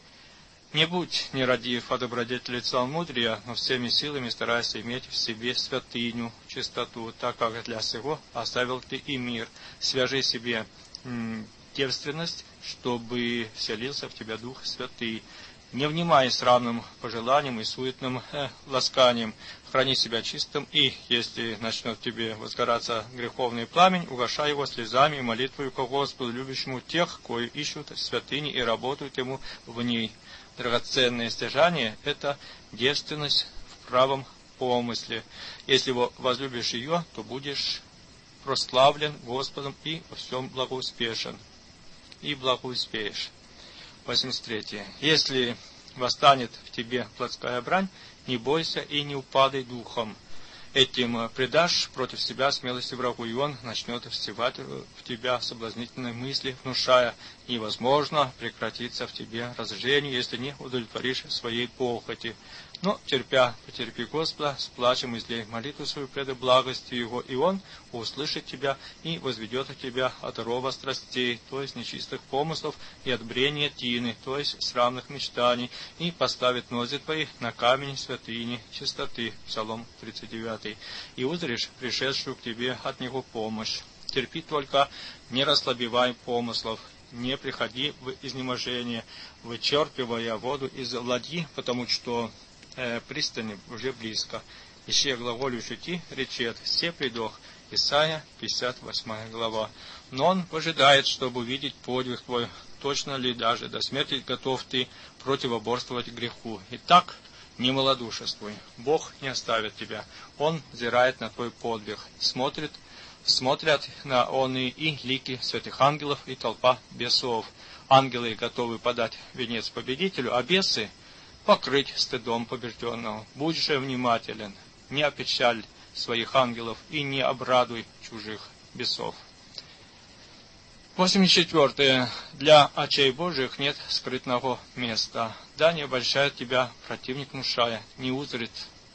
Не будь нерадив о добродетели целомудрия, но всеми силами старайся иметь в себе святыню, чистоту, так как для сего оставил ты и мир. Свяжи себе м, девственность, чтобы вселился в тебя Дух Святый. Не внимай срамным пожеланиям и суетным э, ласканиям. Храни себя чистым, и, если начнет в тебе возгораться греховный пламень, угашай его слезами и молитвою ко Господу, любящему тех, кои ищут святыни и работают ему в ней. Драгоценное стяжание – это девственность в правом помысле. Если возлюбишь ее, то будешь прославлен Господом и во всем благоуспешен. И благоуспеешь. восемьдесят третье. Если восстанет в тебе плотская брань, не бойся и не упадай духом. Этим предашь против себя смелости врагу, и он начнет всевать в тебя соблазнительные мысли, внушая: невозможно прекратиться в тебе разжению, если не удовлетворишь своей похоти. Но, терпя, потерпи Господа, с плачем излей молитву свою пред благостью Его, и Он услышит тебя и возведет от тебя от рова страстей, то есть нечистых помыслов, и от брения тины, то есть срамных мечтаний, и поставит нози твои на камень святыни чистоты. Псалом тридцать девять. И узришь пришедшую к тебе от Него помощь. Терпи только, не расслабевай помыслов, не приходи в изнеможение, вычерпывая воду из ладьи, потому что э, пристани уже близко. Ищи глаголющий ти, речет, все придох. Исайя, пятьдесят восьмая глава. Но он ожидает, чтобы увидеть подвиг твой, точно ли даже до смерти готов ты противоборствовать греху. Итак, не малодушествуй, Бог не оставит тебя, Он взирает на твой подвиг, смотрит, смотрят на он и, и лики святых ангелов и толпа бесов. Ангелы готовы подать венец победителю, а бесы покрыть стыдом побежденного. Будь же внимателен, не опечаль своих ангелов и не обрадуй чужих бесов. восемьдесят четвёртое. Для очей Божьих нет скрытного места. Да не обольщает тебя противник внушая, не узрит.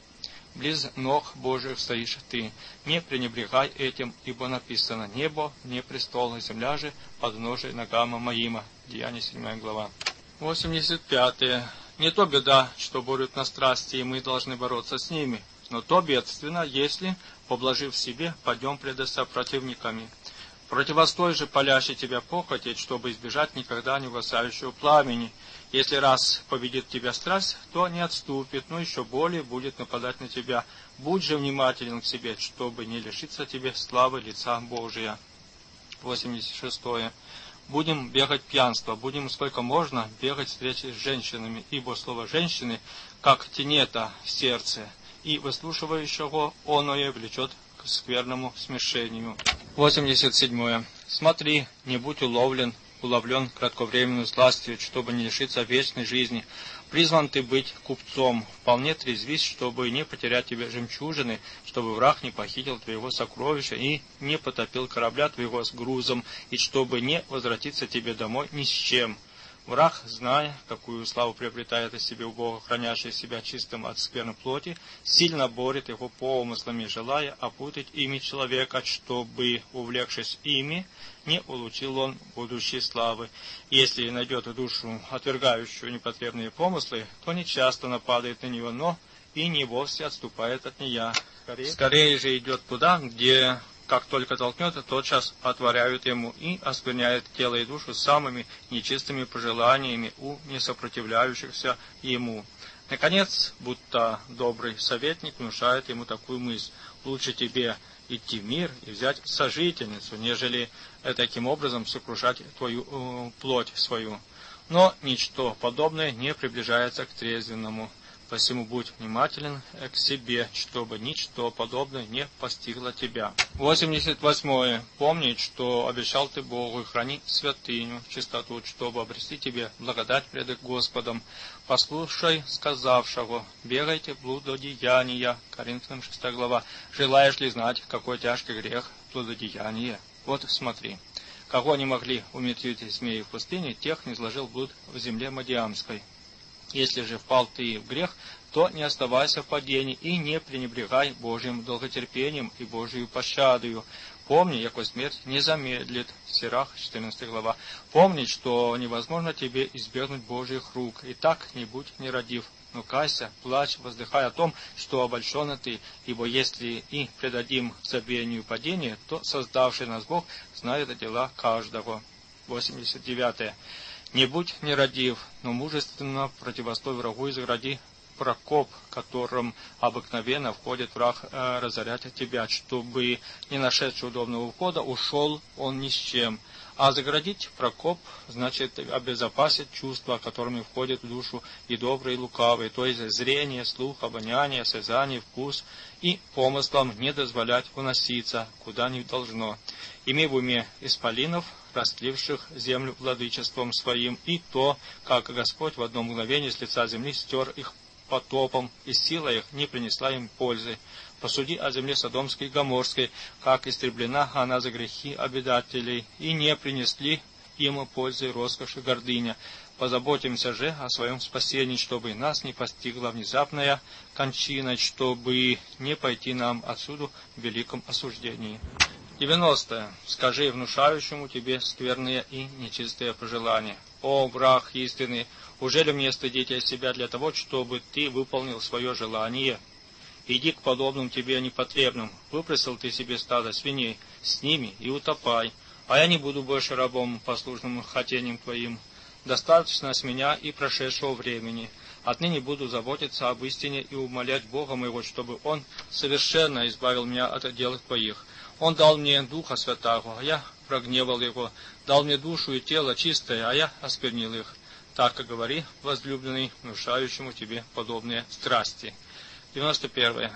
Близ ног Божьих стоишь ты. Не пренебрегай этим, ибо написано: небо, не престол, земля же подножие ногам моим. Деяние седьмая глава. восемьдесят пятое. Не то беда, что борют на страсти, и мы должны бороться с ними, но то бедственно, если, поблажив себе, пойдем пред сопротивниками. Противостой же палящий тебя похотеть, чтобы избежать никогда не угасающего пламени. Если раз победит тебя страсть, то не отступит, но еще более будет нападать на тебя. Будь же внимателен к себе, чтобы не лишиться тебе славы лица Божия. восемьдесят шестое. Будем бегать пьянство, будем сколько можно бегать встречи с женщинами, ибо слово женщины, как тенета в сердце, и выслушивающего оное влечет к скверному смешению. восемьдесят седьмое. Смотри, не будь уловлен, уловлен кратковременную сластью, чтобы не лишиться вечной жизни. Призван ты быть купцом, вполне трезвись, чтобы не потерять тебе жемчужины, чтобы враг не похитил твоего сокровища и не потопил корабля твоего с грузом, и чтобы не возвратиться тебе домой ни с чем. Враг, зная, какую славу приобретает из себя у Бога, хранящий себя чистым от скверной плоти, сильно борет его помыслами, желая опутать ими человека, чтобы, увлекшись ими, не улучил он будущей славы. Если найдет душу, отвергающую непотребные помыслы, то не часто нападает на нее, но и не вовсе отступает от нее. Скорее, Скорее же идет туда, где... Как только толкнет, тотчас отворяют ему и оскверняют тело и душу самыми нечистыми пожеланиями у несопротивляющихся ему. Наконец, будто добрый советник внушает ему такую мысль: лучше тебе идти в мир и взять сожительницу, нежели таким образом сокрушать твою э, плоть свою. Но ничто подобное не приближается к трезвенному. Посему будь внимателен к себе, чтобы ничто подобное не постигло тебя. восемьдесят восьмое. Помни, что обещал ты Богу, и храни святыню, чистоту, чтобы обрести тебе благодать пред Господом. Послушай сказавшего: бегайте блудодеяния. Коринфянам шестая глава. Желаешь ли знать, какой тяжкий грех блудодеяние? Вот смотри. Кого не могли умертвить змеи в пустыне, тех не изложил блуд в земле Мадиамской. Если же впал ты в грех, то не оставайся в падении и не пренебрегай Божьим долготерпением и Божию пощадою. Помни, яко смерть не замедлит. Сирах, четырнадцатая глава. Помни, что невозможно тебе избегнуть Божьих рук. И так не будь нерадив, но кайся, плачь, воздыхай о том, что обольщен ты, ибо если и предадим забвению падения, то создавший нас Бог знает дела каждого. восемьдесят девятое. Не будь нерадив, но мужественно противостой врагу и загради прокоп, которым обыкновенно входит враг э, разорять тебя, чтобы, не нашедший удобного входа, ушел он ни с чем. А заградить прокоп значит обезопасить чувства, которыми входят в душу и добрые, и лукавые, то есть зрение, слух, обоняние, осязание, вкус, и помыслам не дозволять уноситься, куда не должно. Имей в уме исполинов, растливших землю владычеством своим, и то, как Господь в одно мгновение с лица земли стер их потопом, и сила их не принесла им пользы. Посуди о земле Содомской и Гоморской, как истреблена она за грехи обитателей, и не принесли им пользой, роскошь и гордыня. Позаботимся же о своем спасении, чтобы нас не постигла внезапная кончина, чтобы не пойти нам отсюда в великом осуждении. девяностое. Скажи внушающему тебе скверные и нечистые пожелания. О, враг истины, ужели мне стыдить себя для того, чтобы ты выполнил свое желание? Иди к подобным тебе непотребным, выпросил ты себе стадо свиней, с ними и утопай, а я не буду больше рабом, послушным хотениям твоим. Достаточно с меня и прошедшего времени. Отныне буду заботиться об истине и умолять Бога моего, чтобы Он совершенно избавил меня от дел твоих. Он дал мне Духа Святаго, а я прогневал Его, дал мне душу и тело чистое, а я осквернил их. Так и говори, возлюбленный, внушающему тебе подобные страсти. девяносто первое.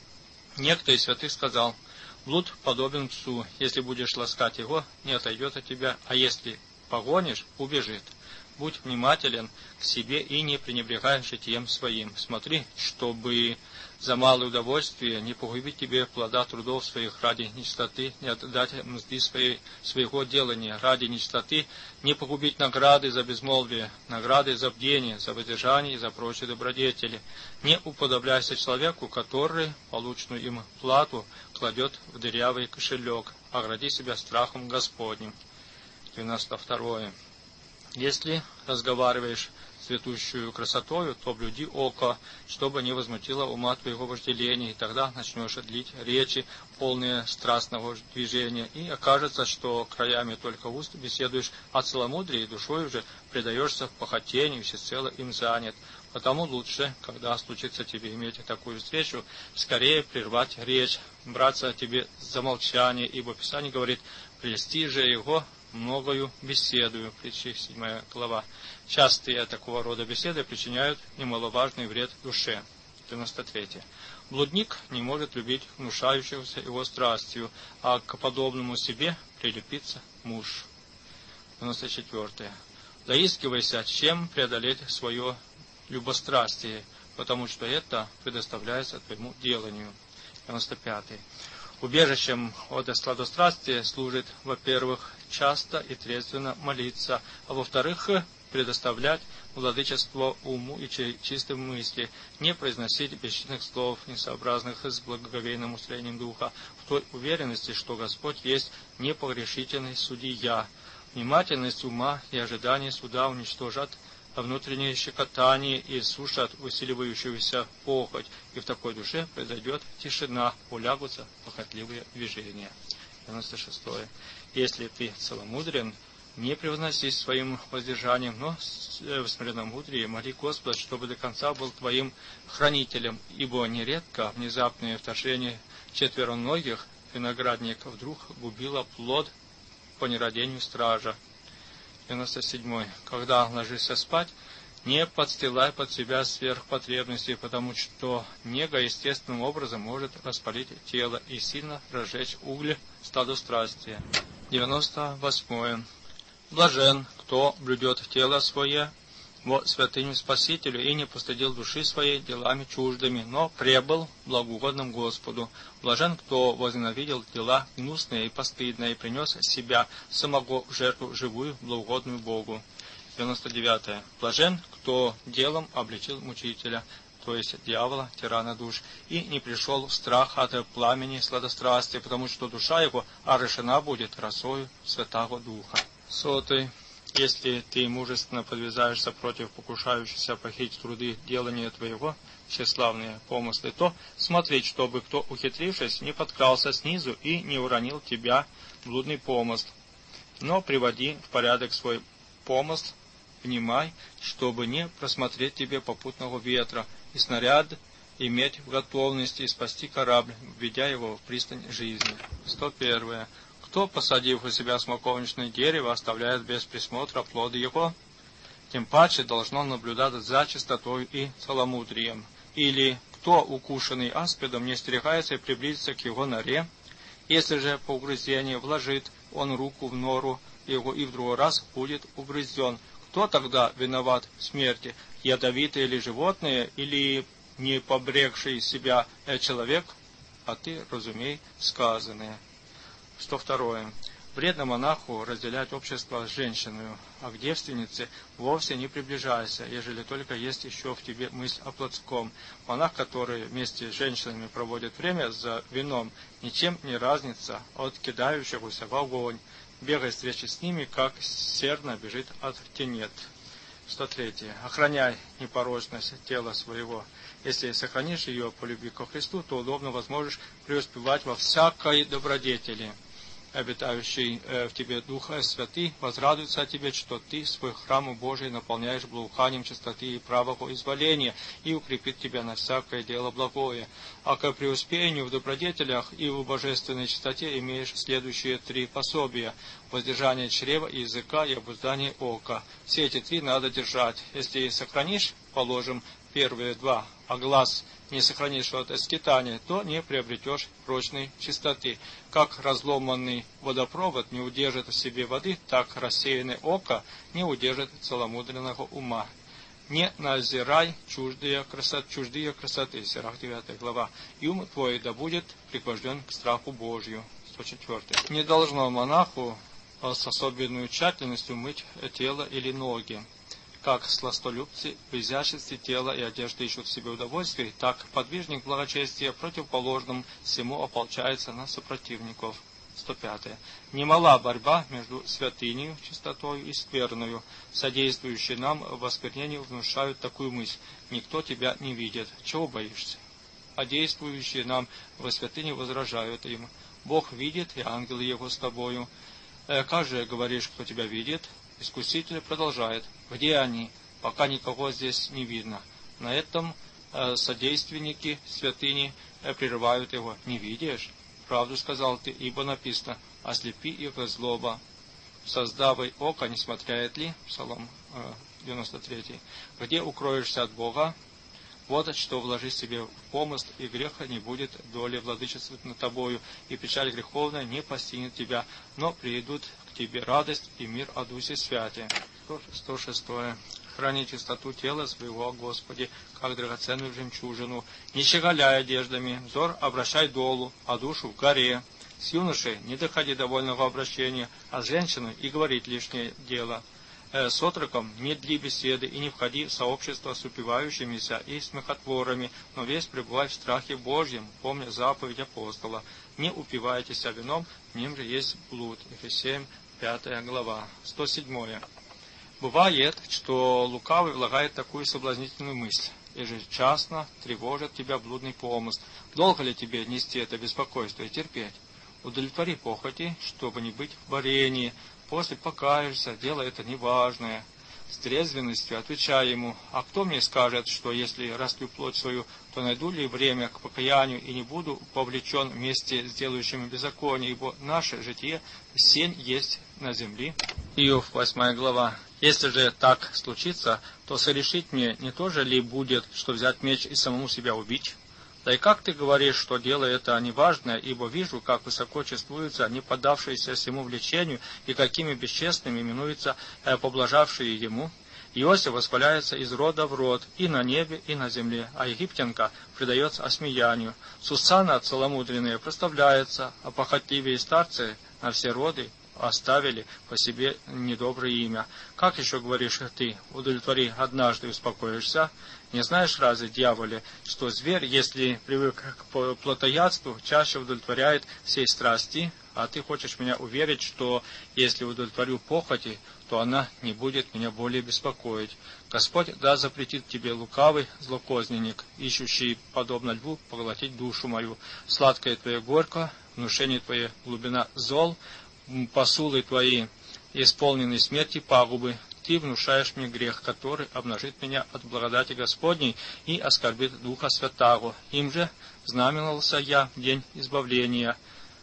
Некто из святых сказал: блуд подобен псу, если будешь ласкать его, не отойдет от тебя, а если погонишь, убежит. Будь внимателен к себе и не пренебрегай житием своим. Смотри, чтобы за малое удовольствие не погубить тебе плода трудов своих ради нечистоты, не отдать мзды своей, своего делания ради нечистоты, не погубить награды за безмолвие, награды за бдение, за воздержание и за прочие добродетели. Не уподобляйся человеку, который полученную им плату кладет в дырявый кошелек, огради себя страхом Господним. девяносто второе. Если разговариваешь цветущую красотою, то блюди око, чтобы не возмутило ума твоего вожделения, и тогда начнешь длить речи, полные страстного движения, и окажется, что краями только уст беседуешь о целомудрии, и душой уже предаешься похотению, всецело им занят. Потому лучше, когда случится тебе иметь такую встречу, скорее прервать речь, браться тебе за молчание, ибо Писание говорит: «Прельсти же его многою беседую», притчи седьмая глава. Частые такого рода беседы причиняют немаловажный вред душе. девяносто третье. Блудник не может любить внушающегося его страстью, а к подобному себе прилепится муж. девяносто четвертое. Заискивайся, чем преодолеть свое любострастие, потому что это предоставляется твоему деланию. девяносто пятое. Убежищем от сладострастия служит, во-первых, часто и трезвенно молиться, а во-вторых, предоставлять владычество уму и чистым мысли, не произносить бесчисленных слов, несообразных с благоговейным устроением духа, в той уверенности, что Господь есть непогрешительный судья. Внимательность ума и ожидание суда уничтожат внутреннее щекотание и сушат усиливающуюся похоть, и в такой душе произойдет тишина, улягутся похотливые движения. девяносто шестое. Если ты целомудрен, не превозносись своим воздержанием, но в смиренномудрии моли Господа, чтобы до конца был твоим хранителем, ибо нередко внезапное вторжение четвероногих виноградников вдруг губило плод по нерадению стража. девяносто седьмое. Когда ложишься спать, не подстилай под себя сверхпотребности, потому что нега естественным образом может распалить тело и сильно разжечь угли стадострастия. девяносто восьмое. Блажен, кто блюдет тело свое во святыню Спасителю и не постыдил души своей делами чуждыми, но пребыл благоугодным Господу. Блажен, кто возненавидел дела гнусные и постыдные и принес себя самого в жертву живую, благоугодную Богу. девяносто девятое. Блажен, кто делом обличил мучителя, то есть дьявола, тирана душ, и не пришел в страх от пламени сладострастия, потому что душа его орошена будет росою Святаго Духа. Сотый. Если ты мужественно подвязаешься против покушающихся похитить труды делания твоего, тщеславные помыслы, то смотри, чтобы кто, ухитрившись, не подкрался снизу и не уронил тебя блудный помысл. Но приводи в порядок свой помысл, внимай, чтобы не просмотреть тебе попутного ветра, и снаряд иметь в готовности и спасти корабль, введя его в пристань жизни. сто первое. Кто, посадив у себя смоковничное дерево, оставляет без присмотра плоды его, тем паче должно наблюдать за чистотой и целомудрием. Или кто, укушенный аспидом, не остерегается и приблизится к его норе, если же по угрызению вложит он руку в нору его и в другой раз будет угрызен, кто тогда виноват в смерти, ядовитые или животные, или не побрегший себя человек? А ты разумей сказанное. сто второе. Вредно монаху разделять общество с женщиной, а к девственнице вовсе не приближайся, ежели только есть еще в тебе мысль о плотском. Монах, который вместе с женщинами проводит время за вином, ничем не разнится от кидающегося в огонь, бегай встречи с ними, как серна бежит от тенет. сто три. Охраняй непорочность тела своего. Если сохранишь ее по любви ко Христу, то удобно возможешь преуспевать во всякой добродетели. Обитающий э, в тебе Духа Святый возрадуется о тебе, что ты свой храм Божий наполняешь благоуханием чистоты и правого изволения, и укрепит тебя на всякое дело благое. А к преуспеянию в добродетелях и в божественной чистоте имеешь следующие три пособия: воздержание чрева и языка и обуздание ока. Все эти три надо держать. Если сохранишь, положим, первые два, а глаз не сохранишь от скитания, то не приобретешь прочной чистоты. Как разломанный водопровод не удержит в себе воды, так рассеянное око не удержит целомудренного ума. Не назирай чуждые красоты, чуждые красоты, Сирах девятая глава, и ум твой да будет пригвожден к страху Божию. сто четыре. Не должно монаху с особенной тщательностью мыть тело или ноги. Как сластолюбцы в изяществе тела и одежды ищут себе удовольствие, так подвижник благочестия противоположным всему ополчается на сопротивников. сто пять. Немала борьба между святынею, чистотою и скверною, содействующие нам в осквернению внушают такую мысль: никто тебя не видит, чего боишься? А действующие нам во святыне возражают им: Бог видит, и ангелы его с тобою. Э, как же говоришь, кто тебя видит? Искуситель продолжает: где они? Пока никого здесь не видно. На этом э, содейственники святыни э, прерывают его: не видишь? Правду сказал ты, ибо написано: ослепи их злоба. Создавай око, не смотряет ли? Псалом э, девяносто три. Где укроешься от Бога? Вот что вложи себе в помысль, и греха не будет доли владычествовать над тобою, и печаль греховная не постигнет тебя, но приидут к тебе радость и мир о Духе Святе. сто шесть. Храни чистоту тела своего, Господи, как драгоценную жемчужину, не щеголяй одеждами, взор обращай долу, а душу в горе. С юношей не доходи до вольного обращения, а с женщиной и говорить лишнее дело. С отроком не дли беседы и не входи в сообщество с упивающимися и смехотворами, но весь пребывай в страхе Божьем, помня заповедь апостола. Не упивайтесь вином, в нем же есть блуд. Ефесеям пятая глава. сто семь. Бывает, что лукавый влагает такую соблазнительную мысль: ежечасно тревожит тебя блудный помысл. Долго ли тебе нести это беспокойство и терпеть? Удовлетвори похоти, чтобы не быть в борении. После покаешься, дело это неважное. С трезвенностью отвечай ему: а кто мне скажет, что если растлю плоть свою, то найду ли время к покаянию и не буду повлечен вместе с делающими беззаконие, ибо наше житие сень есть на земле. Иов, восьмая глава. Если же так случится, то сорешить мне не то же ли будет, что взять меч и самому себя убить? Да и как ты говоришь, что дело это неважное, ибо вижу, как высоко чувствуются не поддавшиеся всему влечению, и какими бесчестными именуются э, поблажавшие ему. Иосиф воспаляется из рода в род, и на небе, и на земле, а египтянка предается осмеянию. Сусанна целомудренные проставляется, а похотливые старцы на все роды оставили по себе недоброе имя. Как еще говоришь ты, удовлетвори однажды и успокоишься? Не знаешь разве, дьяволе, что зверь, если привык к плотоядству, чаще удовлетворяет всей страсти, а ты хочешь меня уверить, что если удовлетворю похоти, то она не будет меня более беспокоить. Господь да запретит тебе лукавый злокозненник, ищущий, подобно льву, поглотить душу мою. Сладкое твое горько, внушение твое глубина зол, посулы твои исполнены смерти пагубы. Ты внушаешь мне грех, который обнажит меня от благодати Господней и оскорбит Духа Святаго. Им же знаменовался я в день избавления.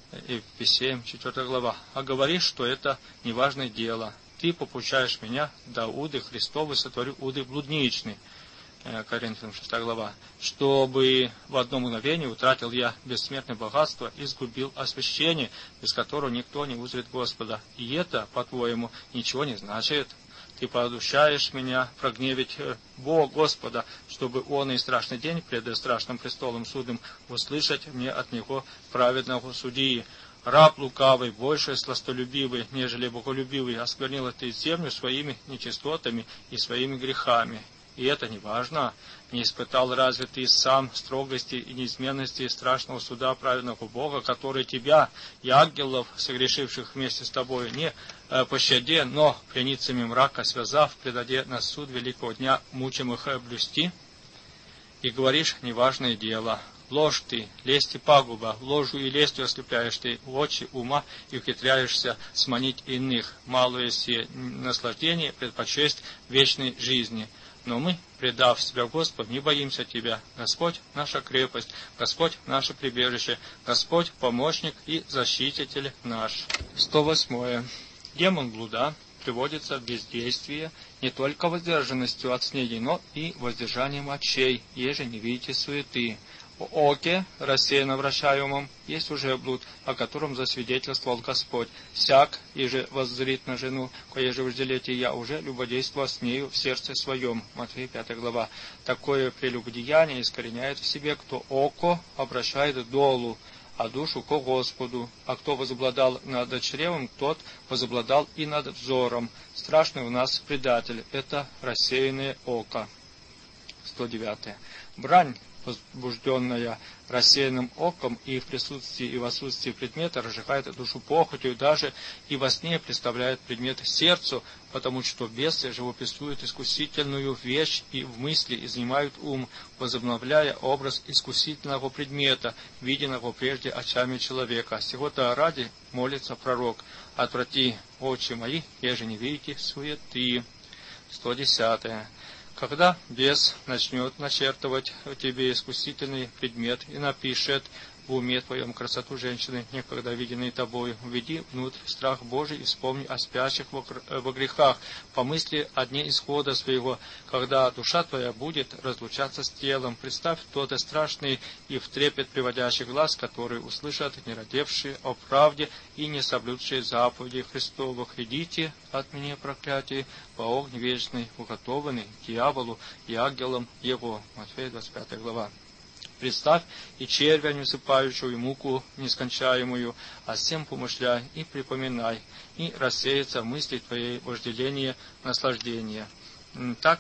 Ефесеям четвёртая глава. А говоришь, что это неважное дело. Ты попущаешь меня до уды Христовой, сотворю уды блудничный. Коринфянам шестая глава. Чтобы в одно мгновение утратил я бессмертное богатство и сгубил освящение, без которого никто не узрит Господа. И это, по-твоему, ничего не значит. Ты пообещаешь меня прогневить Бога Господа, чтобы он и страшный день пред страшным престолом судом услышать мне от Него праведного судьи. Раб лукавый, больше сластолюбивый, нежели боголюбивый, осквернила ты землю своими нечистотами и своими грехами. И это не важно. Не испытал разве ты сам строгости и неизменности страшного суда праведного Бога, который тебя и ангелов, согрешивших вместе с тобой, не э, пощаде, но пленницами мрака связав, предаде на суд великого дня мучимых блюсти? И говоришь неважное дело. Ложь ты, лесть и пагуба, ложью и лестью ослепляешь ты очи ума и ухитряешься сманить иных, малое сие наслаждение предпочесть вечной жизни. Но мы, предав себя Господу, не боимся Тебя. Господь — наша крепость, Господь — наше прибежище, Господь — помощник и защититель наш. сто восьмое. Демон блуда приводится в бездействие не только воздержанностью от снеди, но и воздержанием очей, еже не видите суеты. В оке, рассеянно вращаемом, есть уже блуд, о котором засвидетельствовал Господь. Всяк, еже воззрит на жену, коеже вожделете я, уже любодействовал с нею в сердце своем. Матфея пятая глава. Такое прелюбодеяние искореняет в себе, кто око обращает долу, а душу ко Господу. А кто возобладал над чревом, тот возобладал и над взором. Страшный у нас предатель, это рассеянное око. сто девятое. Брань, возбужденная рассеянным оком и в присутствии и в отсутствии предмета, разжигает душу похотью, даже и во сне представляет предмет сердцу, потому что бесы живописуют искусительную вещь и в мысли изнимают ум, возобновляя образ искусительного предмета, виденного прежде очами человека. Сего-то ради молится пророк: «Отврати очи мои, еже не видите суеты». сто десятое. Когда бес начнет начертывать тебе искусительный предмет и напишет в уме твоем красоту женщины, некогда виденной тобою, введи внутрь страх Божий и вспомни о спящих во грехах, помысли о дне исхода своего, когда душа твоя будет разлучаться с телом. Представь тот страшный и в трепет приводящий глаз, который услышат неродевшие о правде и не соблюдшие заповеди Христовых. Идите от меня, проклятие, по огню вечный, уготованный дьяволу и ангелам его. Матфея двадцать пятая глава. Представь и червя неусыпающую, и муку нескончаемую, а всем помышляй и припоминай, и рассеется в мысли твоей вожделение, наслаждение. Так,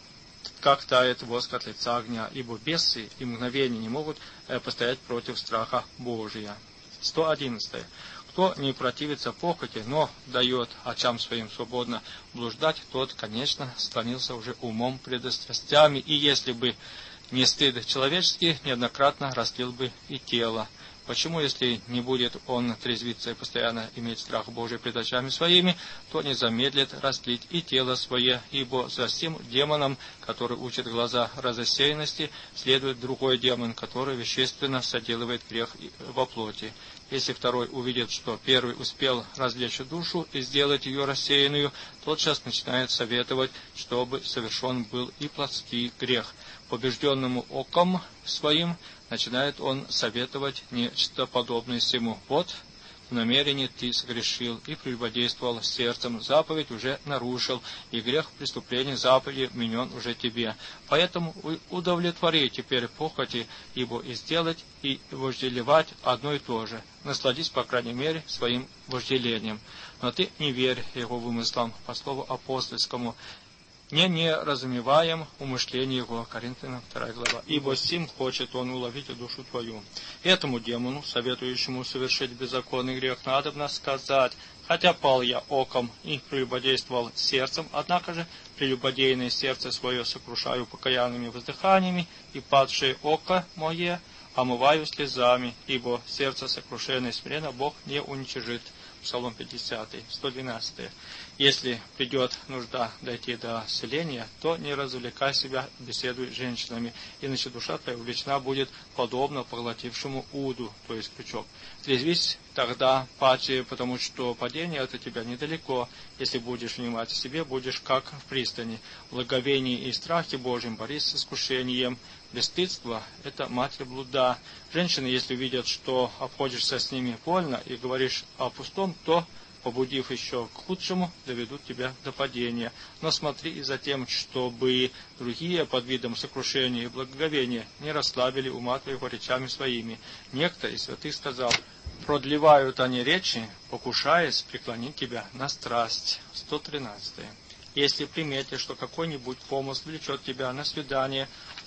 как тает воск от лица огня, ибо бесы и мгновения не могут постоять против страха Божия. сто одиннадцатое. Кто не противится похоти, но дает очам своим свободно блуждать, тот, конечно, склонился уже умом пред страстями, и если бы не стыд человеческий, неоднократно растлил бы и тело. Почему, если не будет он трезвиться и постоянно иметь страх Божий пред очами своими, то не замедлит растлить и тело свое, ибо за сим демоном, который учит глаза разосеянности, следует другой демон, который вещественно соделывает грех во плоти. Если второй увидит, что первый успел развлечь душу и сделать ее рассеянную, тотчас начинает советовать, чтобы совершен был и плотский грех. Побежденному оком своим начинает он советовать нечто подобное сему. Вот в намерении ты согрешил и прелюбодействовал сердцем, заповедь уже нарушил, и грех преступления заповеди вменен уже тебе. Поэтому удовлетвори теперь похоти, ибо и сделать, и вожделевать одно и то же. Насладись, по крайней мере, своим вожделением. Но ты не верь его вымыслам, по слову апостольскому, не неразумеваем умышление его. Коринфянам вторая глава. Ибо сим хочет он уловить душу твою. Этому демону, советующему совершить беззаконный грех, надобно сказать: хотя пал я оком и прелюбодействовал сердцем, однако же прелюбодейное сердце свое сокрушаю покаянными воздыханиями, и падшее око мое омываю слезами, ибо сердце сокрушенное смиренно Бог не уничижит. Псалом пятидесятый, сто двенадцатый. Если придет нужда дойти до селения, то не развлекай себя беседуй с женщинами, иначе душа твоя увлечена будет подобно поглотившему уду, то есть крючок. Трезвись тогда, пати, потому что падение от тебя недалеко. Если будешь внимать себе, будешь как в пристани. В благовении и страхе Божьем борись с искушением. Бесстыдство – это матерь блуда. Женщины, если видят, что обходишься с ними вольно и говоришь о пустом, то, побудив еще к худшему, доведут тебя до падения. Но смотри и за тем, чтобы другие под видом сокрушения и благоговения не расслабили ума твоего речами своими. Некто из святых сказал: Продлевают они речи, покушаясь преклонить тебя на страсть. сто тринадцать. Если приметишь, что какой-нибудь помысл влечет тебя на свидание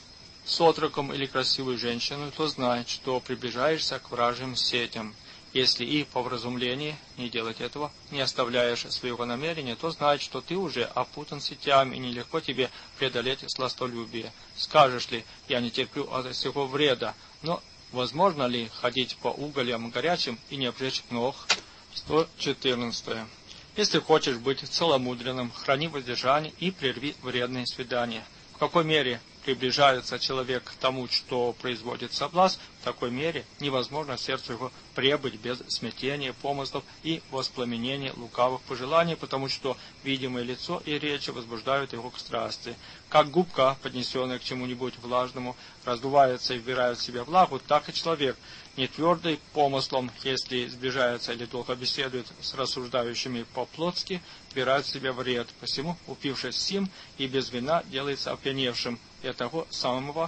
с отроком или красивой женщиной, то знай, что приближаешься к вражьим сетям. Если и по вразумлении не делать этого, не оставляешь своего намерения, то знай, что ты уже опутан сетями, и нелегко тебе преодолеть сластолюбие. Скажешь ли, я не терплю от всего вреда, но возможно ли ходить по угольям горячим и не обжечь ног? сто четырнадцать. Если хочешь быть целомудренным, храни воздержание и прерви вредные свидания. В какой мере приближается человек к тому, что производит соблазн, в такой мере невозможно сердцу его пребыть без смятения помыслов и воспламенения лукавых пожеланий, потому что видимое лицо и речи возбуждают его к страсти. Как губка, поднесенная к чему-нибудь влажному, раздувается и вбирает в себя влагу, так и человек, не твердый помыслом, если сближается или долго беседует с рассуждающими по-плотски, вбирает в себя вред. Посему, упившись сим и без вина, делается опьяневшим, и от того самого,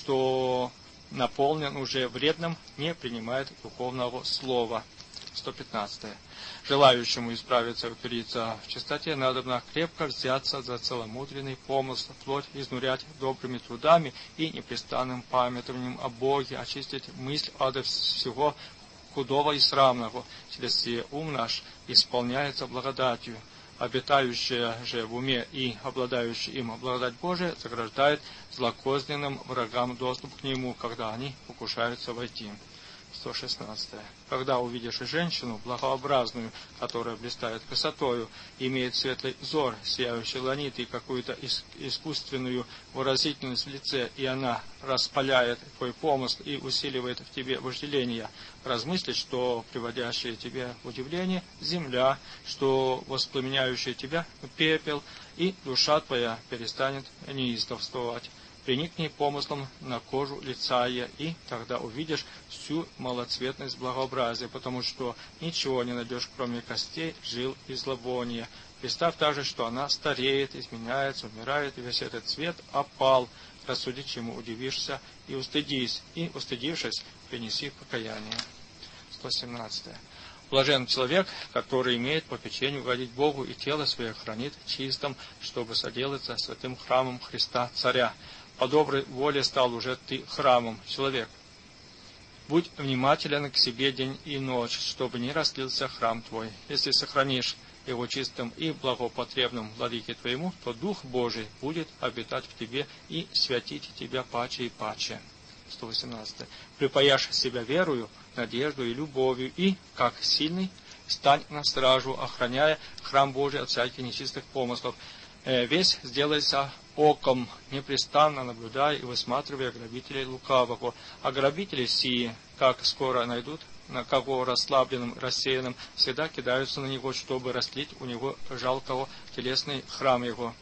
что наполнен уже вредным, не принимает духовного слова. сто пятнадцать. Желающему исправиться и утвердиться в чистоте, надобно крепко взяться за целомудренный помысл, плоть изнурять добрыми трудами и непрестанным памятованием о Боге, очистить мысль от всего худого и срамного. Через сие ум наш исполняется благодатью. Обитающая же в уме и обладающая им благодать Божия заграждает злокозненным врагам доступ к нему, когда они покушаются войти. сто шестнадцать. Когда увидишь женщину благообразную, которая блистает красотою, имеет светлый взор, сияющий ланит и какую-то искусственную выразительность в лице, и она распаляет твой помысл и усиливает в тебе вожделение, размыслить, что приводящее тебя в удивление земля, что воспламеняющее тебя пепел, и душа твоя перестанет неистовствовать. Приникни помыслом на кожу лица ее, и тогда увидишь всю малоцветность благообразия, потому что ничего не найдешь, кроме костей, жил и зловония. Представь также, что она стареет, изменяется, умирает, и весь этот цвет опал. Рассуди, чему удивишься, и устыдись, и, устыдившись, принеси покаяние. сто семнадцать. Блажен человек, который имеет попечение угодить Богу и тело свое хранит чистым, чтобы соделаться святым храмом Христа Царя. По доброй воле стал уже ты храмом, человек. Будь внимателен к себе день и ночь, чтобы не растлился храм твой. Если сохранишь его чистым и благопотребным владыке твоему, то Дух Божий будет обитать в тебе и святить тебя паче и паче. сто восемнадцать. Припаяшь себя верою, надеждой и любовью, и, как сильный, стань на стражу, охраняя храм Божий от всяких нечистых помыслов. Весь сделайся оком, непрестанно наблюдая и высматривая грабителей лукавого. А грабители сии, как скоро найдут, на кого расслабленным, рассеянным, всегда кидаются на него, чтобы растлить у него жалкого телесный храм его,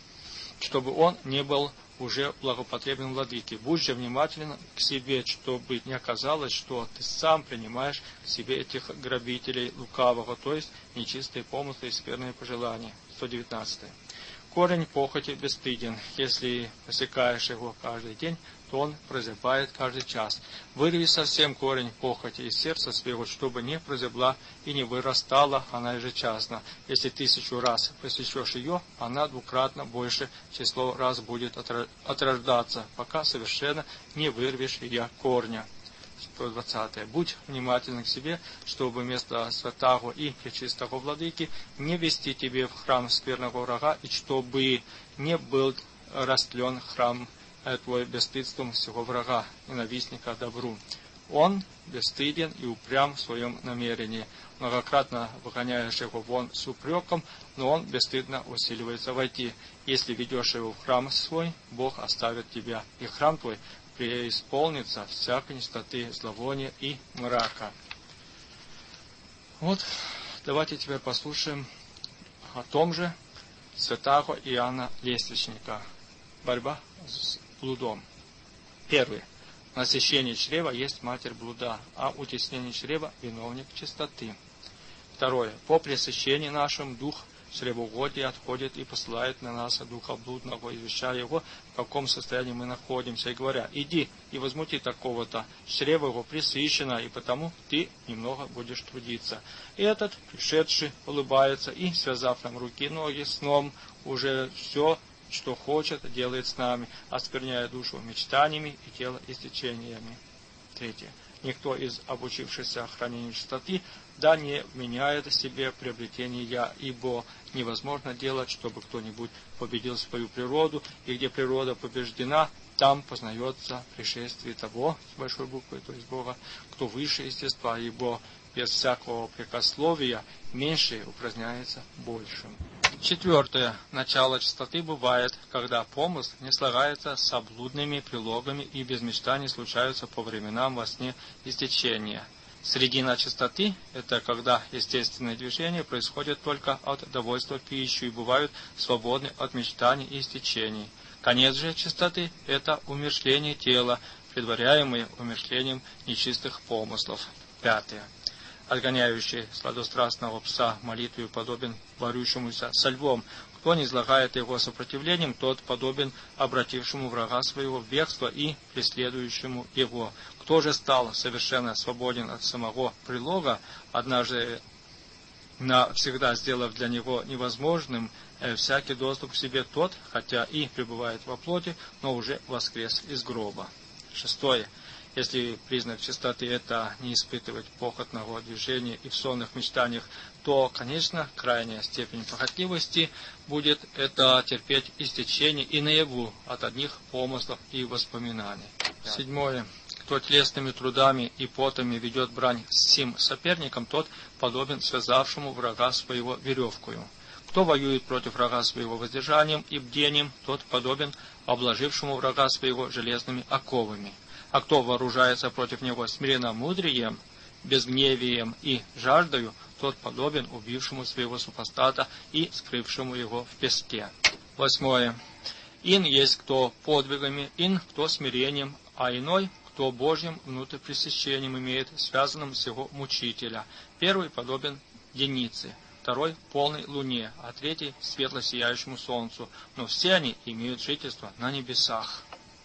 чтобы он не был уже благопотребным владыке. Будь же внимателен к себе, чтобы не оказалось, что ты сам принимаешь к себе этих грабителей лукавого, то есть нечистые помыслы и скверные пожелания. сто девятнадцать. Корень похоти бесстыден. Если посекаешь его каждый день, то он прозябает каждый час. Вырви совсем корень похоти из сердца своего, чтобы не прозябла и не вырастала она ежечасно. Если тысячу раз посечешь ее, она двукратно больше число раз будет отрождаться, пока совершенно не вырвешь ее корня. сто двадцать. Будь внимателен к себе, чтобы вместо святого и пречистого владыки не вести тебе в храм скверного врага, и чтобы не был растлен храм твой бесстыдством всего врага, ненавистника добру. Он бесстыден и упрям в своем намерении. Многократно выгоняешь его вон с упреком, но он бесстыдно усиливается войти. Если ведешь его в храм свой, Бог оставит тебя, и храм твой преисполнится всякой нечистоты, зловония и мрака. Вот, давайте теперь послушаем о том же святого Иоанна Лествичника. Борьба с блудом. Первый. Насыщение чрева есть матерь блуда, а утеснение чрева – виновник чистоты. Второе. По пресыщении нашим дух чревоугодия отходит и посылает на нас духа блудного, извещая его, в каком состоянии мы находимся, и говоря: иди и возмути такого-то, чрево его пресыщено, и потому ты немного будешь трудиться. И этот, пришедший, улыбается и, связав нам руки и ноги сном, уже все, что хочет, делает с нами, оскверняя душу мечтаниями и тело истечениями. Третье. Никто из обучившихся хранению чистоты да не вменяет себе приобретение «я», ибо невозможно делать, чтобы кто-нибудь победил свою природу, и где природа побеждена, там познается пришествие того, с большой буквы, то есть Бога, кто выше естества, ибо без всякого прикословия меньшее упраздняется большим. Четвертое. Начало чистоты бывает, когда помысл не слагается с облудными прилогами и без мечтаний случаются по временам во сне истечения. Средина чистоты – это когда естественные движения происходят только от довольства пищей и бывают свободны от мечтаний и истечений. Конец же чистоты – это умерщвление тела, предваряемое умерщвлением нечистых помыслов. Пятое. Отгоняющий сладострастного пса молитвою подобен борющемуся со львом. Кто не излагает его сопротивлением, тот подобен обратившему врага своего в бегство и преследующему его. Кто же стал совершенно свободен от самого прилога, однажды навсегда сделав для него невозможным всякий доступ к себе, тот, хотя и пребывает во плоти, но уже воскрес из гроба. Шестое. Если признак чистоты – это не испытывать похотного движения и в сонных мечтаниях, то, конечно, крайняя степень похотливости будет это терпеть истечение и наяву от одних помыслов и воспоминаний. Седьмое. Кто телесными трудами и потами ведет брань с сим соперником, тот подобен связавшему врага своего веревкою. Кто воюет против врага своего воздержанием и бдением, тот подобен обложившему врага своего железными оковами. А кто вооружается против него смиренномудрием, безгневием и жаждою, тот подобен убившему своего супостата и скрывшему его в песке. Восьмое. Ин есть кто подвигами, ин кто смирением, а иной кто Божьим внутрипресыщением имеет, связанным с его мучителя. Первый подобен денице, второй полной луне, а третий светло сияющему солнцу, но все они имеют жительство на небесах.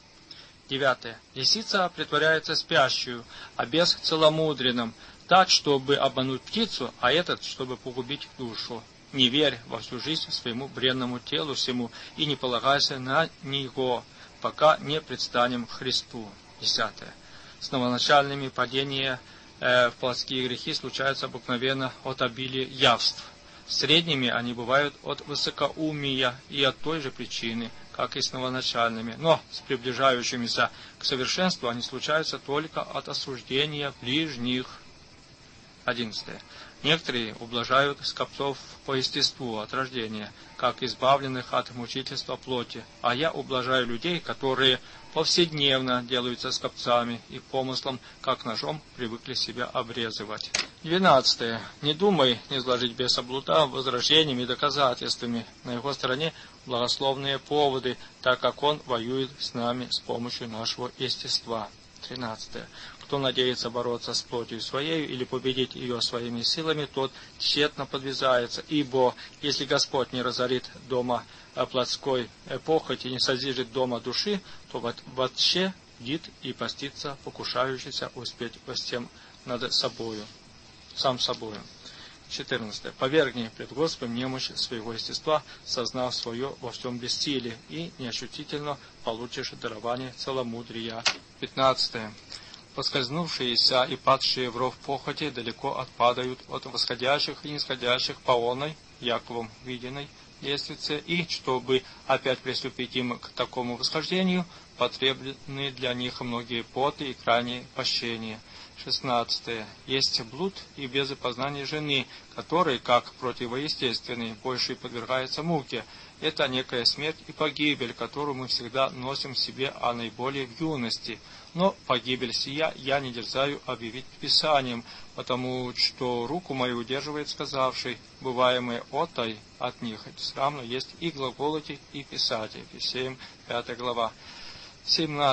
Девятое. Лисица притворяется спящую, а бес целомудренным, так, чтобы обмануть птицу, а этот, чтобы погубить душу. Не верь во всю жизнь своему бренному телу всему и не полагайся на него, пока не предстанем Христу. Десятое. С новоначальными падения э, в плотские грехи случаются обыкновенно от обилия явств. Средними они бывают от высокоумия и от той же причины, как и с новоначальными, но с приближающимися к совершенству они случаются только от осуждения ближних. Одиннадцатое. Некоторые ублажают скопцов по естеству от рождения, как избавленных от мучительства плоти, а я ублажаю людей, которые повседневно делаются скопцами и помыслом, как ножом привыкли себя обрезывать. Двенадцатое. Не думай не изложить беса блуда возражениями и доказательствами. На его стороне благословные поводы, так как он воюет с нами с помощью нашего естества. Тринадцатое. Кто надеется бороться с плотью своей или победить ее своими силами, тот тщетно подвязается, ибо если Господь не разорит дома плотской похоти и не созижет дома души, то вообще бдит и постится, покушающийся успеть во всем над собою, сам собою. четырнадцатое. Повергни пред Господом немощь своего естества, сознав свое во всем бессилии, и неощутительно получишь дарование целомудрия. пятнадцатое. Поскользнувшиеся и падшие в ров похоти далеко отпадают от восходящих и нисходящих по оной, Яковом виденной, лестнице, и, чтобы опять приступить им к такому восхождению, потребны для них многие поты и крайние пощения. шестнадцатое. Есть блуд и безопознание жены, который, как противоестественный, больше подвергается муке. Это некая смерть и погибель, которую мы всегда носим в себе, а наиболее в юности. Но погибель сия я не дерзаю объявить Писанием, потому что руку мою удерживает сказавший, бываемые отой от них, срамно есть и глаголоти, и писать. Ефесеям пятая глава.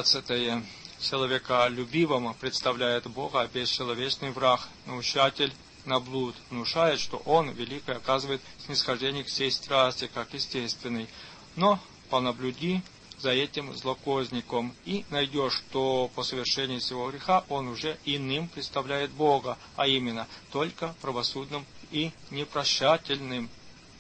семнадцатое. Человека любивому представляет Бога бесчеловечный враг, научатель на блуд, внушает, что он, великий, оказывает снисхождение к сей страсти, как естественный. Но понаблюди за этим злокозником, и найдешь, что по совершении всего греха он уже иным представляет Бога, а именно только правосудным и непрощательным.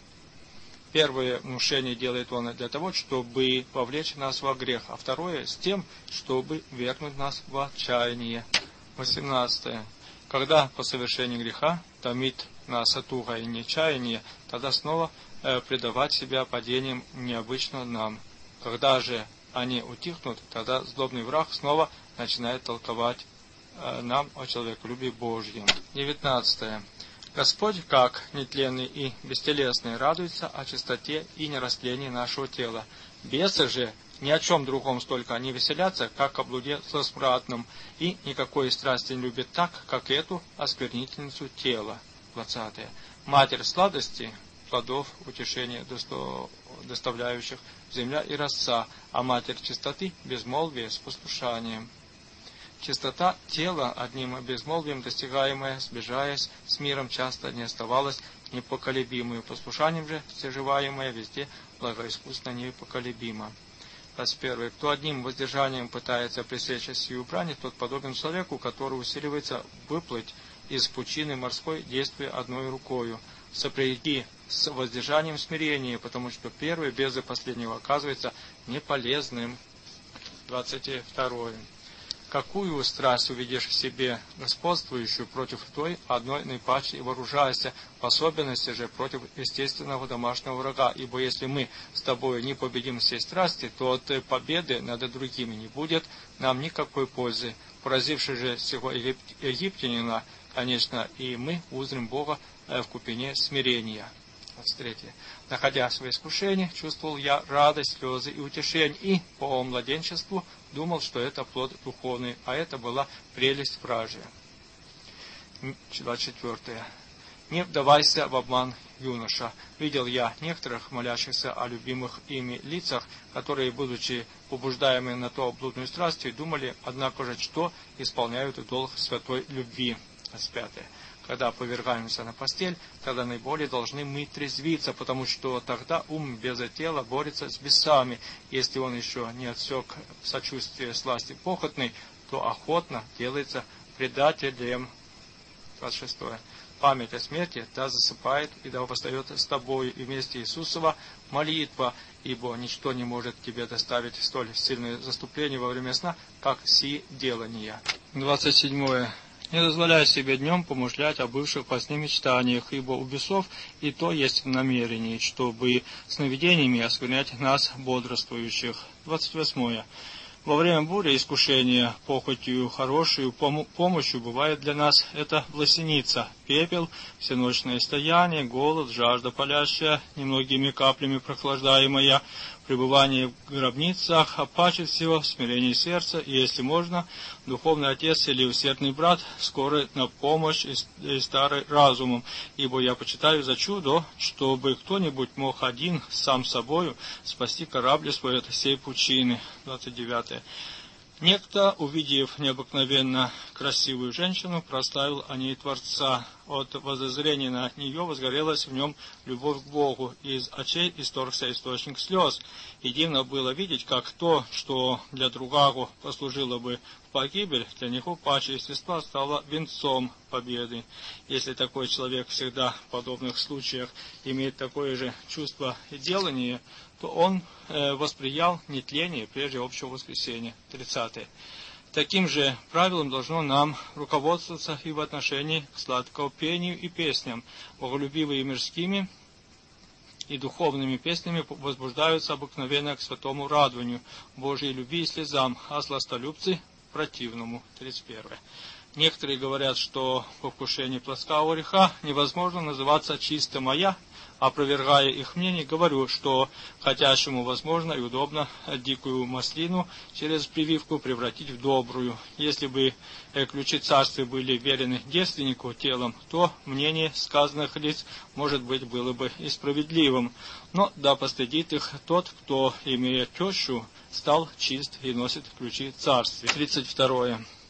Первое внушение делает он для того, чтобы повлечь нас во грех, а второе с тем, чтобы вернуть нас в отчаяние. восемнадцатое. Когда по совершении греха томит нас туга и нечаяние, тогда снова э, предавать себя падениям необычно нам. Когда же они утихнут, тогда злобный враг снова начинает толковать э, нам о человеколюбии Божьем. девятнадцатое. Господь, как нетленный и бестелесный, радуется о чистоте и нерастлении нашего тела. Бесы же ни о чем другом столько не веселятся, как о блуде злосмрадном, и никакой страсти не любят так, как эту осквернительницу тела. двадцатое. Матерь сладости, плодов утешения, доставляющих земля и роса, а матерь чистоты — безмолвие с послушанием. Чистота тела, одним безмолвием достигаемая, сближаясь с миром, часто не оставалась непоколебимой, послушанием же стяживаемая везде благоискусно непоколебима. двадцать первое. Кто одним воздержанием пытается пресечь сию брань, тот подобен человеку, который усиливается выплыть из пучины морской, действуя одной рукою. Сопряги с воздержанием смирения, потому что первое без последнего оказывается неполезным. двадцать второе. Какую страсть увидишь в себе господствующую против той одной наипаче и вооружайся, в особенности же против естественного домашнего врага, ибо если мы с тобой не победим все страсти, то от победы над другими не будет нам никакой пользы. Поразивший же всего египтянина, конечно, и мы узрим Бога в купине смирения. двадцать третье. Находя свои искушения, чувствовал я радость, слезы и утешение, и по младенчеству думал, что это плод духовный, а это была прелесть вражья. двадцать четвертое. Не вдавайся в обман, юноша. Видел я некоторых молящихся о любимых ими лицах, которые, будучи побуждаемы на то блудную страстью, думали, однако же, что исполняют долг святой любви. двадцать пятое. Когда повергаемся на постель, тогда наиболее должны мы трезвиться, потому что тогда ум без тела борется с бесами. Если он еще не отсек сочувствие сласти похотной, то охотно делается предателем. двадцать шестое. Память о смерти да засыпает и да восстает с тобою, и вместе Иисусова молитва, ибо ничто не может тебе доставить столь сильное заступление во время сна, как си делания. двадцать седьмое. Не дозволяй себе днем помышлять о бывших во сне мечтаниях, ибо у бесов и то есть в намерении, чтобы сновидениями осквернять нас бодрствующих. двадцать восьмое. Во время бури искушения похотью хорошую пом- помощью бывает для нас это власеница, пепел, всеночное стояние, голод, жажда палящая, немногими каплями прохлаждаемая, пребывание в гробницах, а паче всего в смирении сердца, и, если можно, духовный отец или усердный брат скоро на помощь и, и старый разумом, ибо я почитаю за чудо, чтобы кто-нибудь мог один сам собою спасти корабль свой от сей пучины. двадцать девятое. Некто, увидев необыкновенно красивую женщину, прославил о ней Творца. От воззрения на нее возгорелась в нем любовь к Богу, и из очей исторгся источник слез. И дивно было видеть, как то, что для другого послужило бы в погибель, для него паче естества стало венцом победы. Если такой человек всегда в подобных случаях имеет такое же чувство и делание, то он э, восприял нетление прежде общего воскресения. тридцатое. Таким же правилом должно нам руководствоваться и в отношении к сладкопению и песням. Боголюбивые мирскими и духовными песнями возбуждаются обыкновенно к святому радованию, Божьей любви и слезам, а сластолюбцы — противному. тридцать первое. Некоторые говорят, что по вкушению плотского греха невозможно называться чистым, а я, опровергая их мнение, говорю, что хотящему возможно и удобно дикую маслину через прививку превратить в добрую. Если бы ключи царства были верены девственнику телом, то мнение сказанных лиц, может быть, было бы и справедливым. Но да постыдит их тот, кто, имея тещу, стал чист и носит ключи царствия. тридцать второе.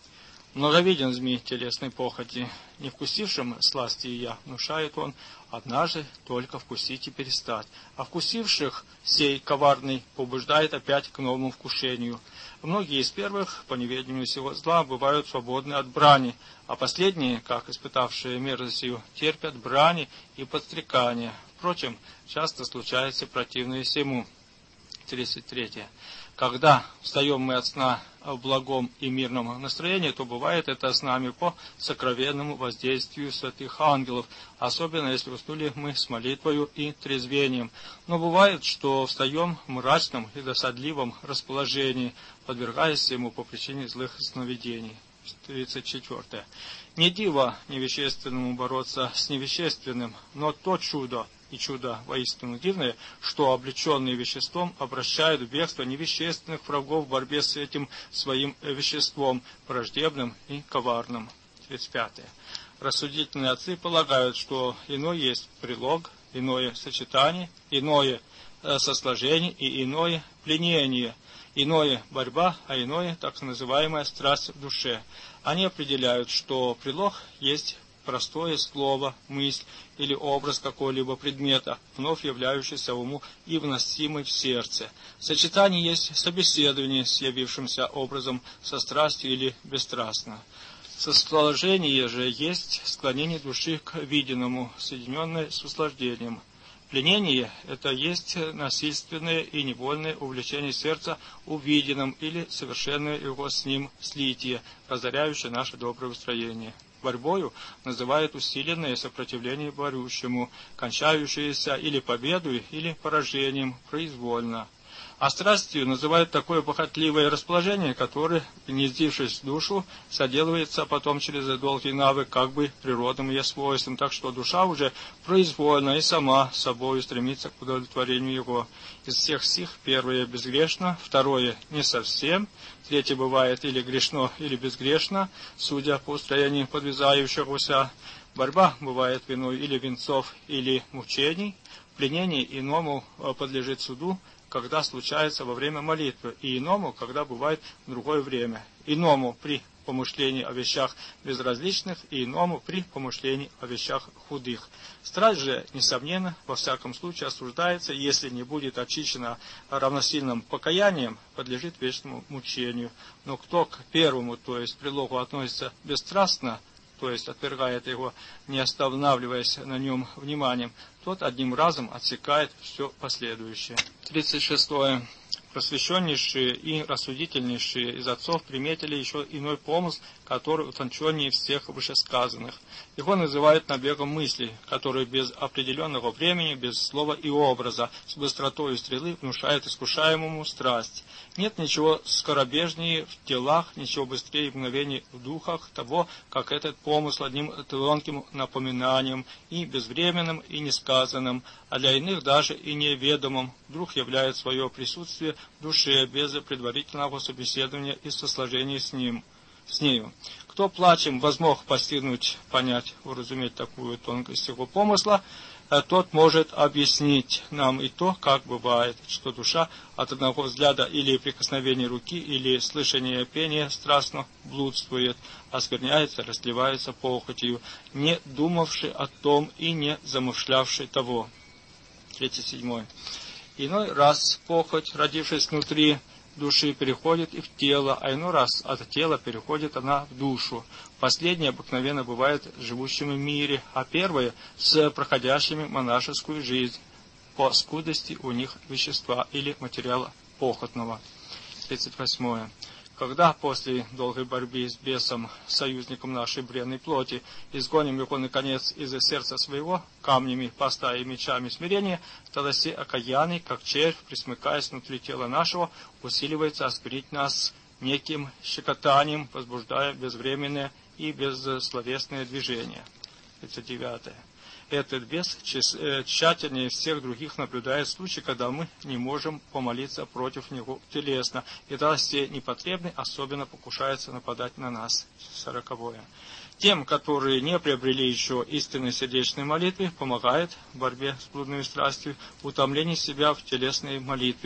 Многовиден змей телесной похоти, не вкусившим сласти я, внушает он, однажды только вкусить и перестать, а вкусивших сей коварный побуждает опять к новому вкушению. Многие из первых, по неведению сего зла, бывают свободны от брани, а последние, как испытавшие мерзость ее, терпят брани и подстрекания. Впрочем, часто случается противное сему. тридцать третье. Когда встаем мы от сна в благом и мирном настроении, то бывает это с нами по сокровенному воздействию святых ангелов, особенно если уснули мы с молитвою и трезвением. Но бывает, что встаем в мрачном и досадливом расположении, подвергаясь ему по причине злых сновидений. тридцать четвертое. Не диво невещественному бороться с невещественным, но то чудо, и чудо воистину дивное, что облеченные веществом обращают в бегство невещественных врагов в борьбе с этим своим веществом, враждебным и коварным. тридцать пятое. Рассудительные отцы полагают, что иное есть прилог, иное сочетание, иное сосложение и иное пленение, иное борьба, а иное так называемая страсть в душе. Они определяют, что прилог есть простое слово, мысль или образ какого-либо предмета, вновь являющийся уму и вносимый в сердце. Сочетание есть собеседование с явившимся образом со страстью или бесстрастно. Сосложение же есть склонение души к виденному, соединенное с услаждением. Пленение – это есть насильственное и невольное увлечение сердца увиденным или совершенное его с ним слитие, разоряющее наше доброе устроение. Борьбою называют усиленное сопротивление борющему, кончающееся или победой, или поражением, произвольно. А страстью называют такое похотливое расположение, которое, гнездившись в душу, соделывается потом через долгий навык как бы природным ее свойством, так что душа уже произвольно и сама собою стремится к удовлетворению его. Из всех сих первое безгрешно, второе не совсем, третье бывает или грешно, или безгрешно, судя по устроению подвязающегося. Борьба бывает виной или венцов, или мучений. Пленение иному подлежит суду, когда случается во время молитвы, и иному, когда бывает в другое время. Иному при помышлении о вещах безразличных, и иному при помышлении о вещах худых. Страсть же, несомненно, во всяком случае осуждается, если не будет очищена равносильным покаянием, подлежит вечному мучению. Но кто к первому, то есть прилогу, относится бесстрастно, то есть отвергает его, не останавливаясь на нем вниманием, тот одним разом отсекает все последующее. тридцать шестое. Просвещеннейшие и рассудительнейшие из отцов приметили еще иной помысл, который утонченнее всех вышесказанных. Его называют набегом мыслей, который без определенного времени, без слова и образа, с быстротой стрелы внушает искушаемому страсть. Нет ничего скоробежнее в телах, ничего быстрее мгновений в духах того, как этот помысл одним тонким напоминанием и безвременным, и несказанным, а для иных даже и неведомым, вдруг являет свое присутствие в душе без предварительного собеседования и сосложения с ним, с нею. Кто плачем возмог постигнуть, понять, уразуметь такую тонкость его помысла, тот может объяснить нам и то, как бывает, что душа от одного взгляда или прикосновения руки, или слышания пения страстно блудствует, оскверняется, расливается похотью, не думавши о том и не замышлявши того. тридцать седьмое. Иной раз похоть, родившись внутри души, переходит и в тело, а иной раз от тела переходит она в душу. Последнее обыкновенно бывает живущими в мире, а первое с проходящими монашескую жизнь, по скудости у них вещества или материала похотного. тридцать восьмое. Когда после долгой борьбы с бесом, союзником нашей бренной плоти, изгоним его, наконец, из сердца своего, камнями, поста и мечами смирения, тогда сей окаянный, как червь, присмыкаясь внутри тела нашего, усиливается осквернить нас неким щекотанием, возбуждая безвременное и бессловесное движение. тридцать девятое. Этот бес тщательнее всех других наблюдает случаи, когда мы не можем помолиться против него телесно, и тогда все непотребные особенно покушаются нападать на нас. Сороковое. Тем, которые не приобрели еще истинной сердечной молитвы, помогает в борьбе с блудной страстью утомление себя в телесной молитве,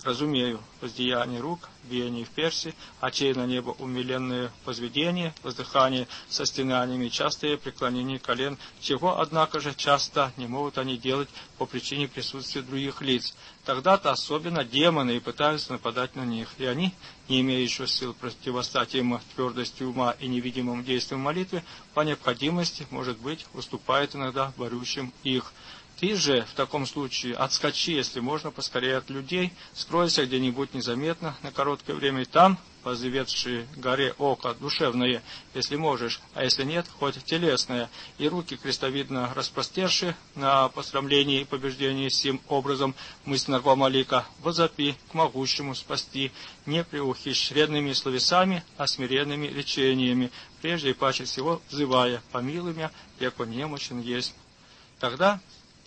разумею, воздеяние рук, биение в перси, очей на небо умиленное возведение, воздыхание со стенаниями, частые преклонения колен, чего, однако же, часто не могут они делать по причине присутствия других лиц. Тогда-то особенно демоны и пытаются нападать на них, и они, не имеющие сил противостать им твердостью ума и невидимым действием молитвы, по необходимости, может быть, уступают иногда борющим их. Ты же в таком случае отскочи, если можно, поскорее от людей, скройся где-нибудь незаметно на короткое время, и там, возведши горе око душевное, если можешь, а если нет, хоть телесное, и руки крестовидно распростерши на посрамлении и побеждении сим образом мысленного молика, возопи к могущему спасти, не преухищренными словесами, а смиренными речениями, прежде и паче всего взывая, помилуй меня, яко немощен есть. Тогда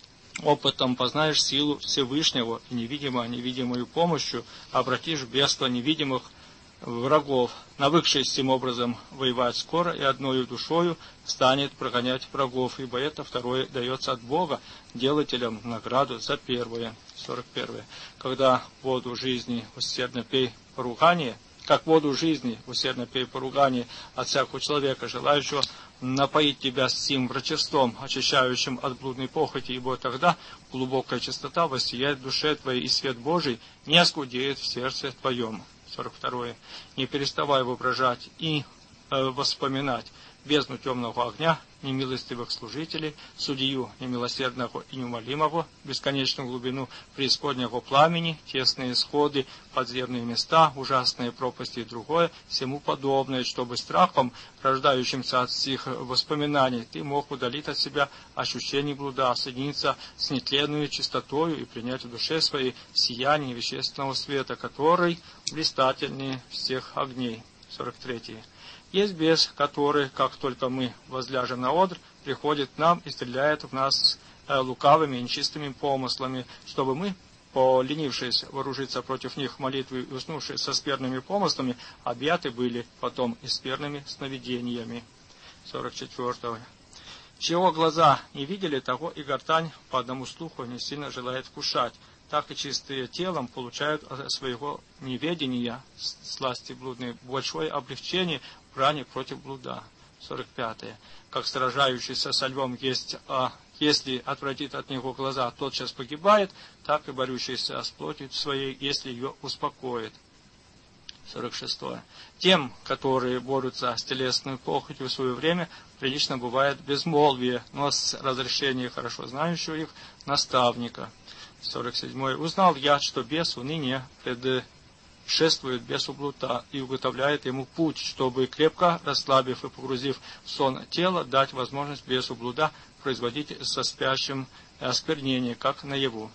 опытом познаешь силу Всевышнего и невидимо невидимую помощью обратишь в бегство невидимых врагов, навыкшись сим образом воевать скоро и одною душою станет прогонять врагов, ибо это второе дается от Бога, делателям награду за первое. сорок первое. Когда воду жизни усердно пей поругание, как воду жизни усердно пей поругание от всякого человека, желающего напоить тебя сим врачеством, очищающим от блудной похоти, ибо тогда глубокая чистота воссияет в душе твоей, и свет Божий не оскудеет в сердце твоем. сорок второе. Не переставай воображать и э, воспоминать бездну темного огня, немилостивых служителей, судью немилосердного и неумолимого, бесконечную глубину преисподнего пламени, тесные сходы, подземные места, ужасные пропасти и другое, всему подобное, чтобы страхом, рождающимся от сих воспоминаний, ты мог удалить от себя ощущение блуда, соединиться с нетленную чистотою и принять в душе своей сияние вещественного света, который блистательнее всех огней. сорок третье. Есть бес, который, как только мы возляжем на одр, приходит к нам и стреляет в нас э, лукавыми и нечистыми помыслами, чтобы мы, поленившись вооружиться против них молитвой и уснувшие со скверными помыслами, объяты были потом и скверными сновидениями. сорок четвёртое. Чего глаза не видели, того и гортань по одному слуху не сильно желает вкушать. Так и чистые телом получают от своего неведения, сласти блудной, большое облегчение в брани против блуда. сорок пятое. Как сражающийся со львом есть, а если отвратит от него глаза, тотчас погибает, так и борющийся с плотью своей, если ее успокоит. сорок шестое. Тем, которые борются с телесной похотью в свое время, прилично бывает безмолвие, но с разрешения хорошо знающего их наставника. сорок седьмое. Узнал я, что бес уныние предшествует бесу блуда и уготовляет ему путь, чтобы, крепко расслабив и погрузив в сон тело, дать возможность бесу блуда производить со спящим осквернение, как наяву.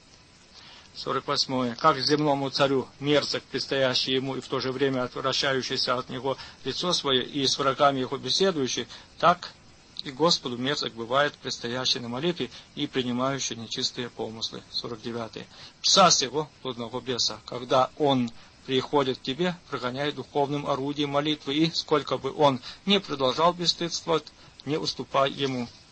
сорок восьмое. Как земному царю мерзок, предстоящий ему и в то же время отвращающийся от него лицо свое и с врагами его беседующий, так и Господу мерзок бывает предстоящий на молитве и принимающий нечистые помыслы. сорок девятое. Пса сего, блудного беса, когда он приходит к тебе, прогоняй духовным орудием молитвы, и, сколько бы он ни продолжал бесстыдствовать, не уступай ему.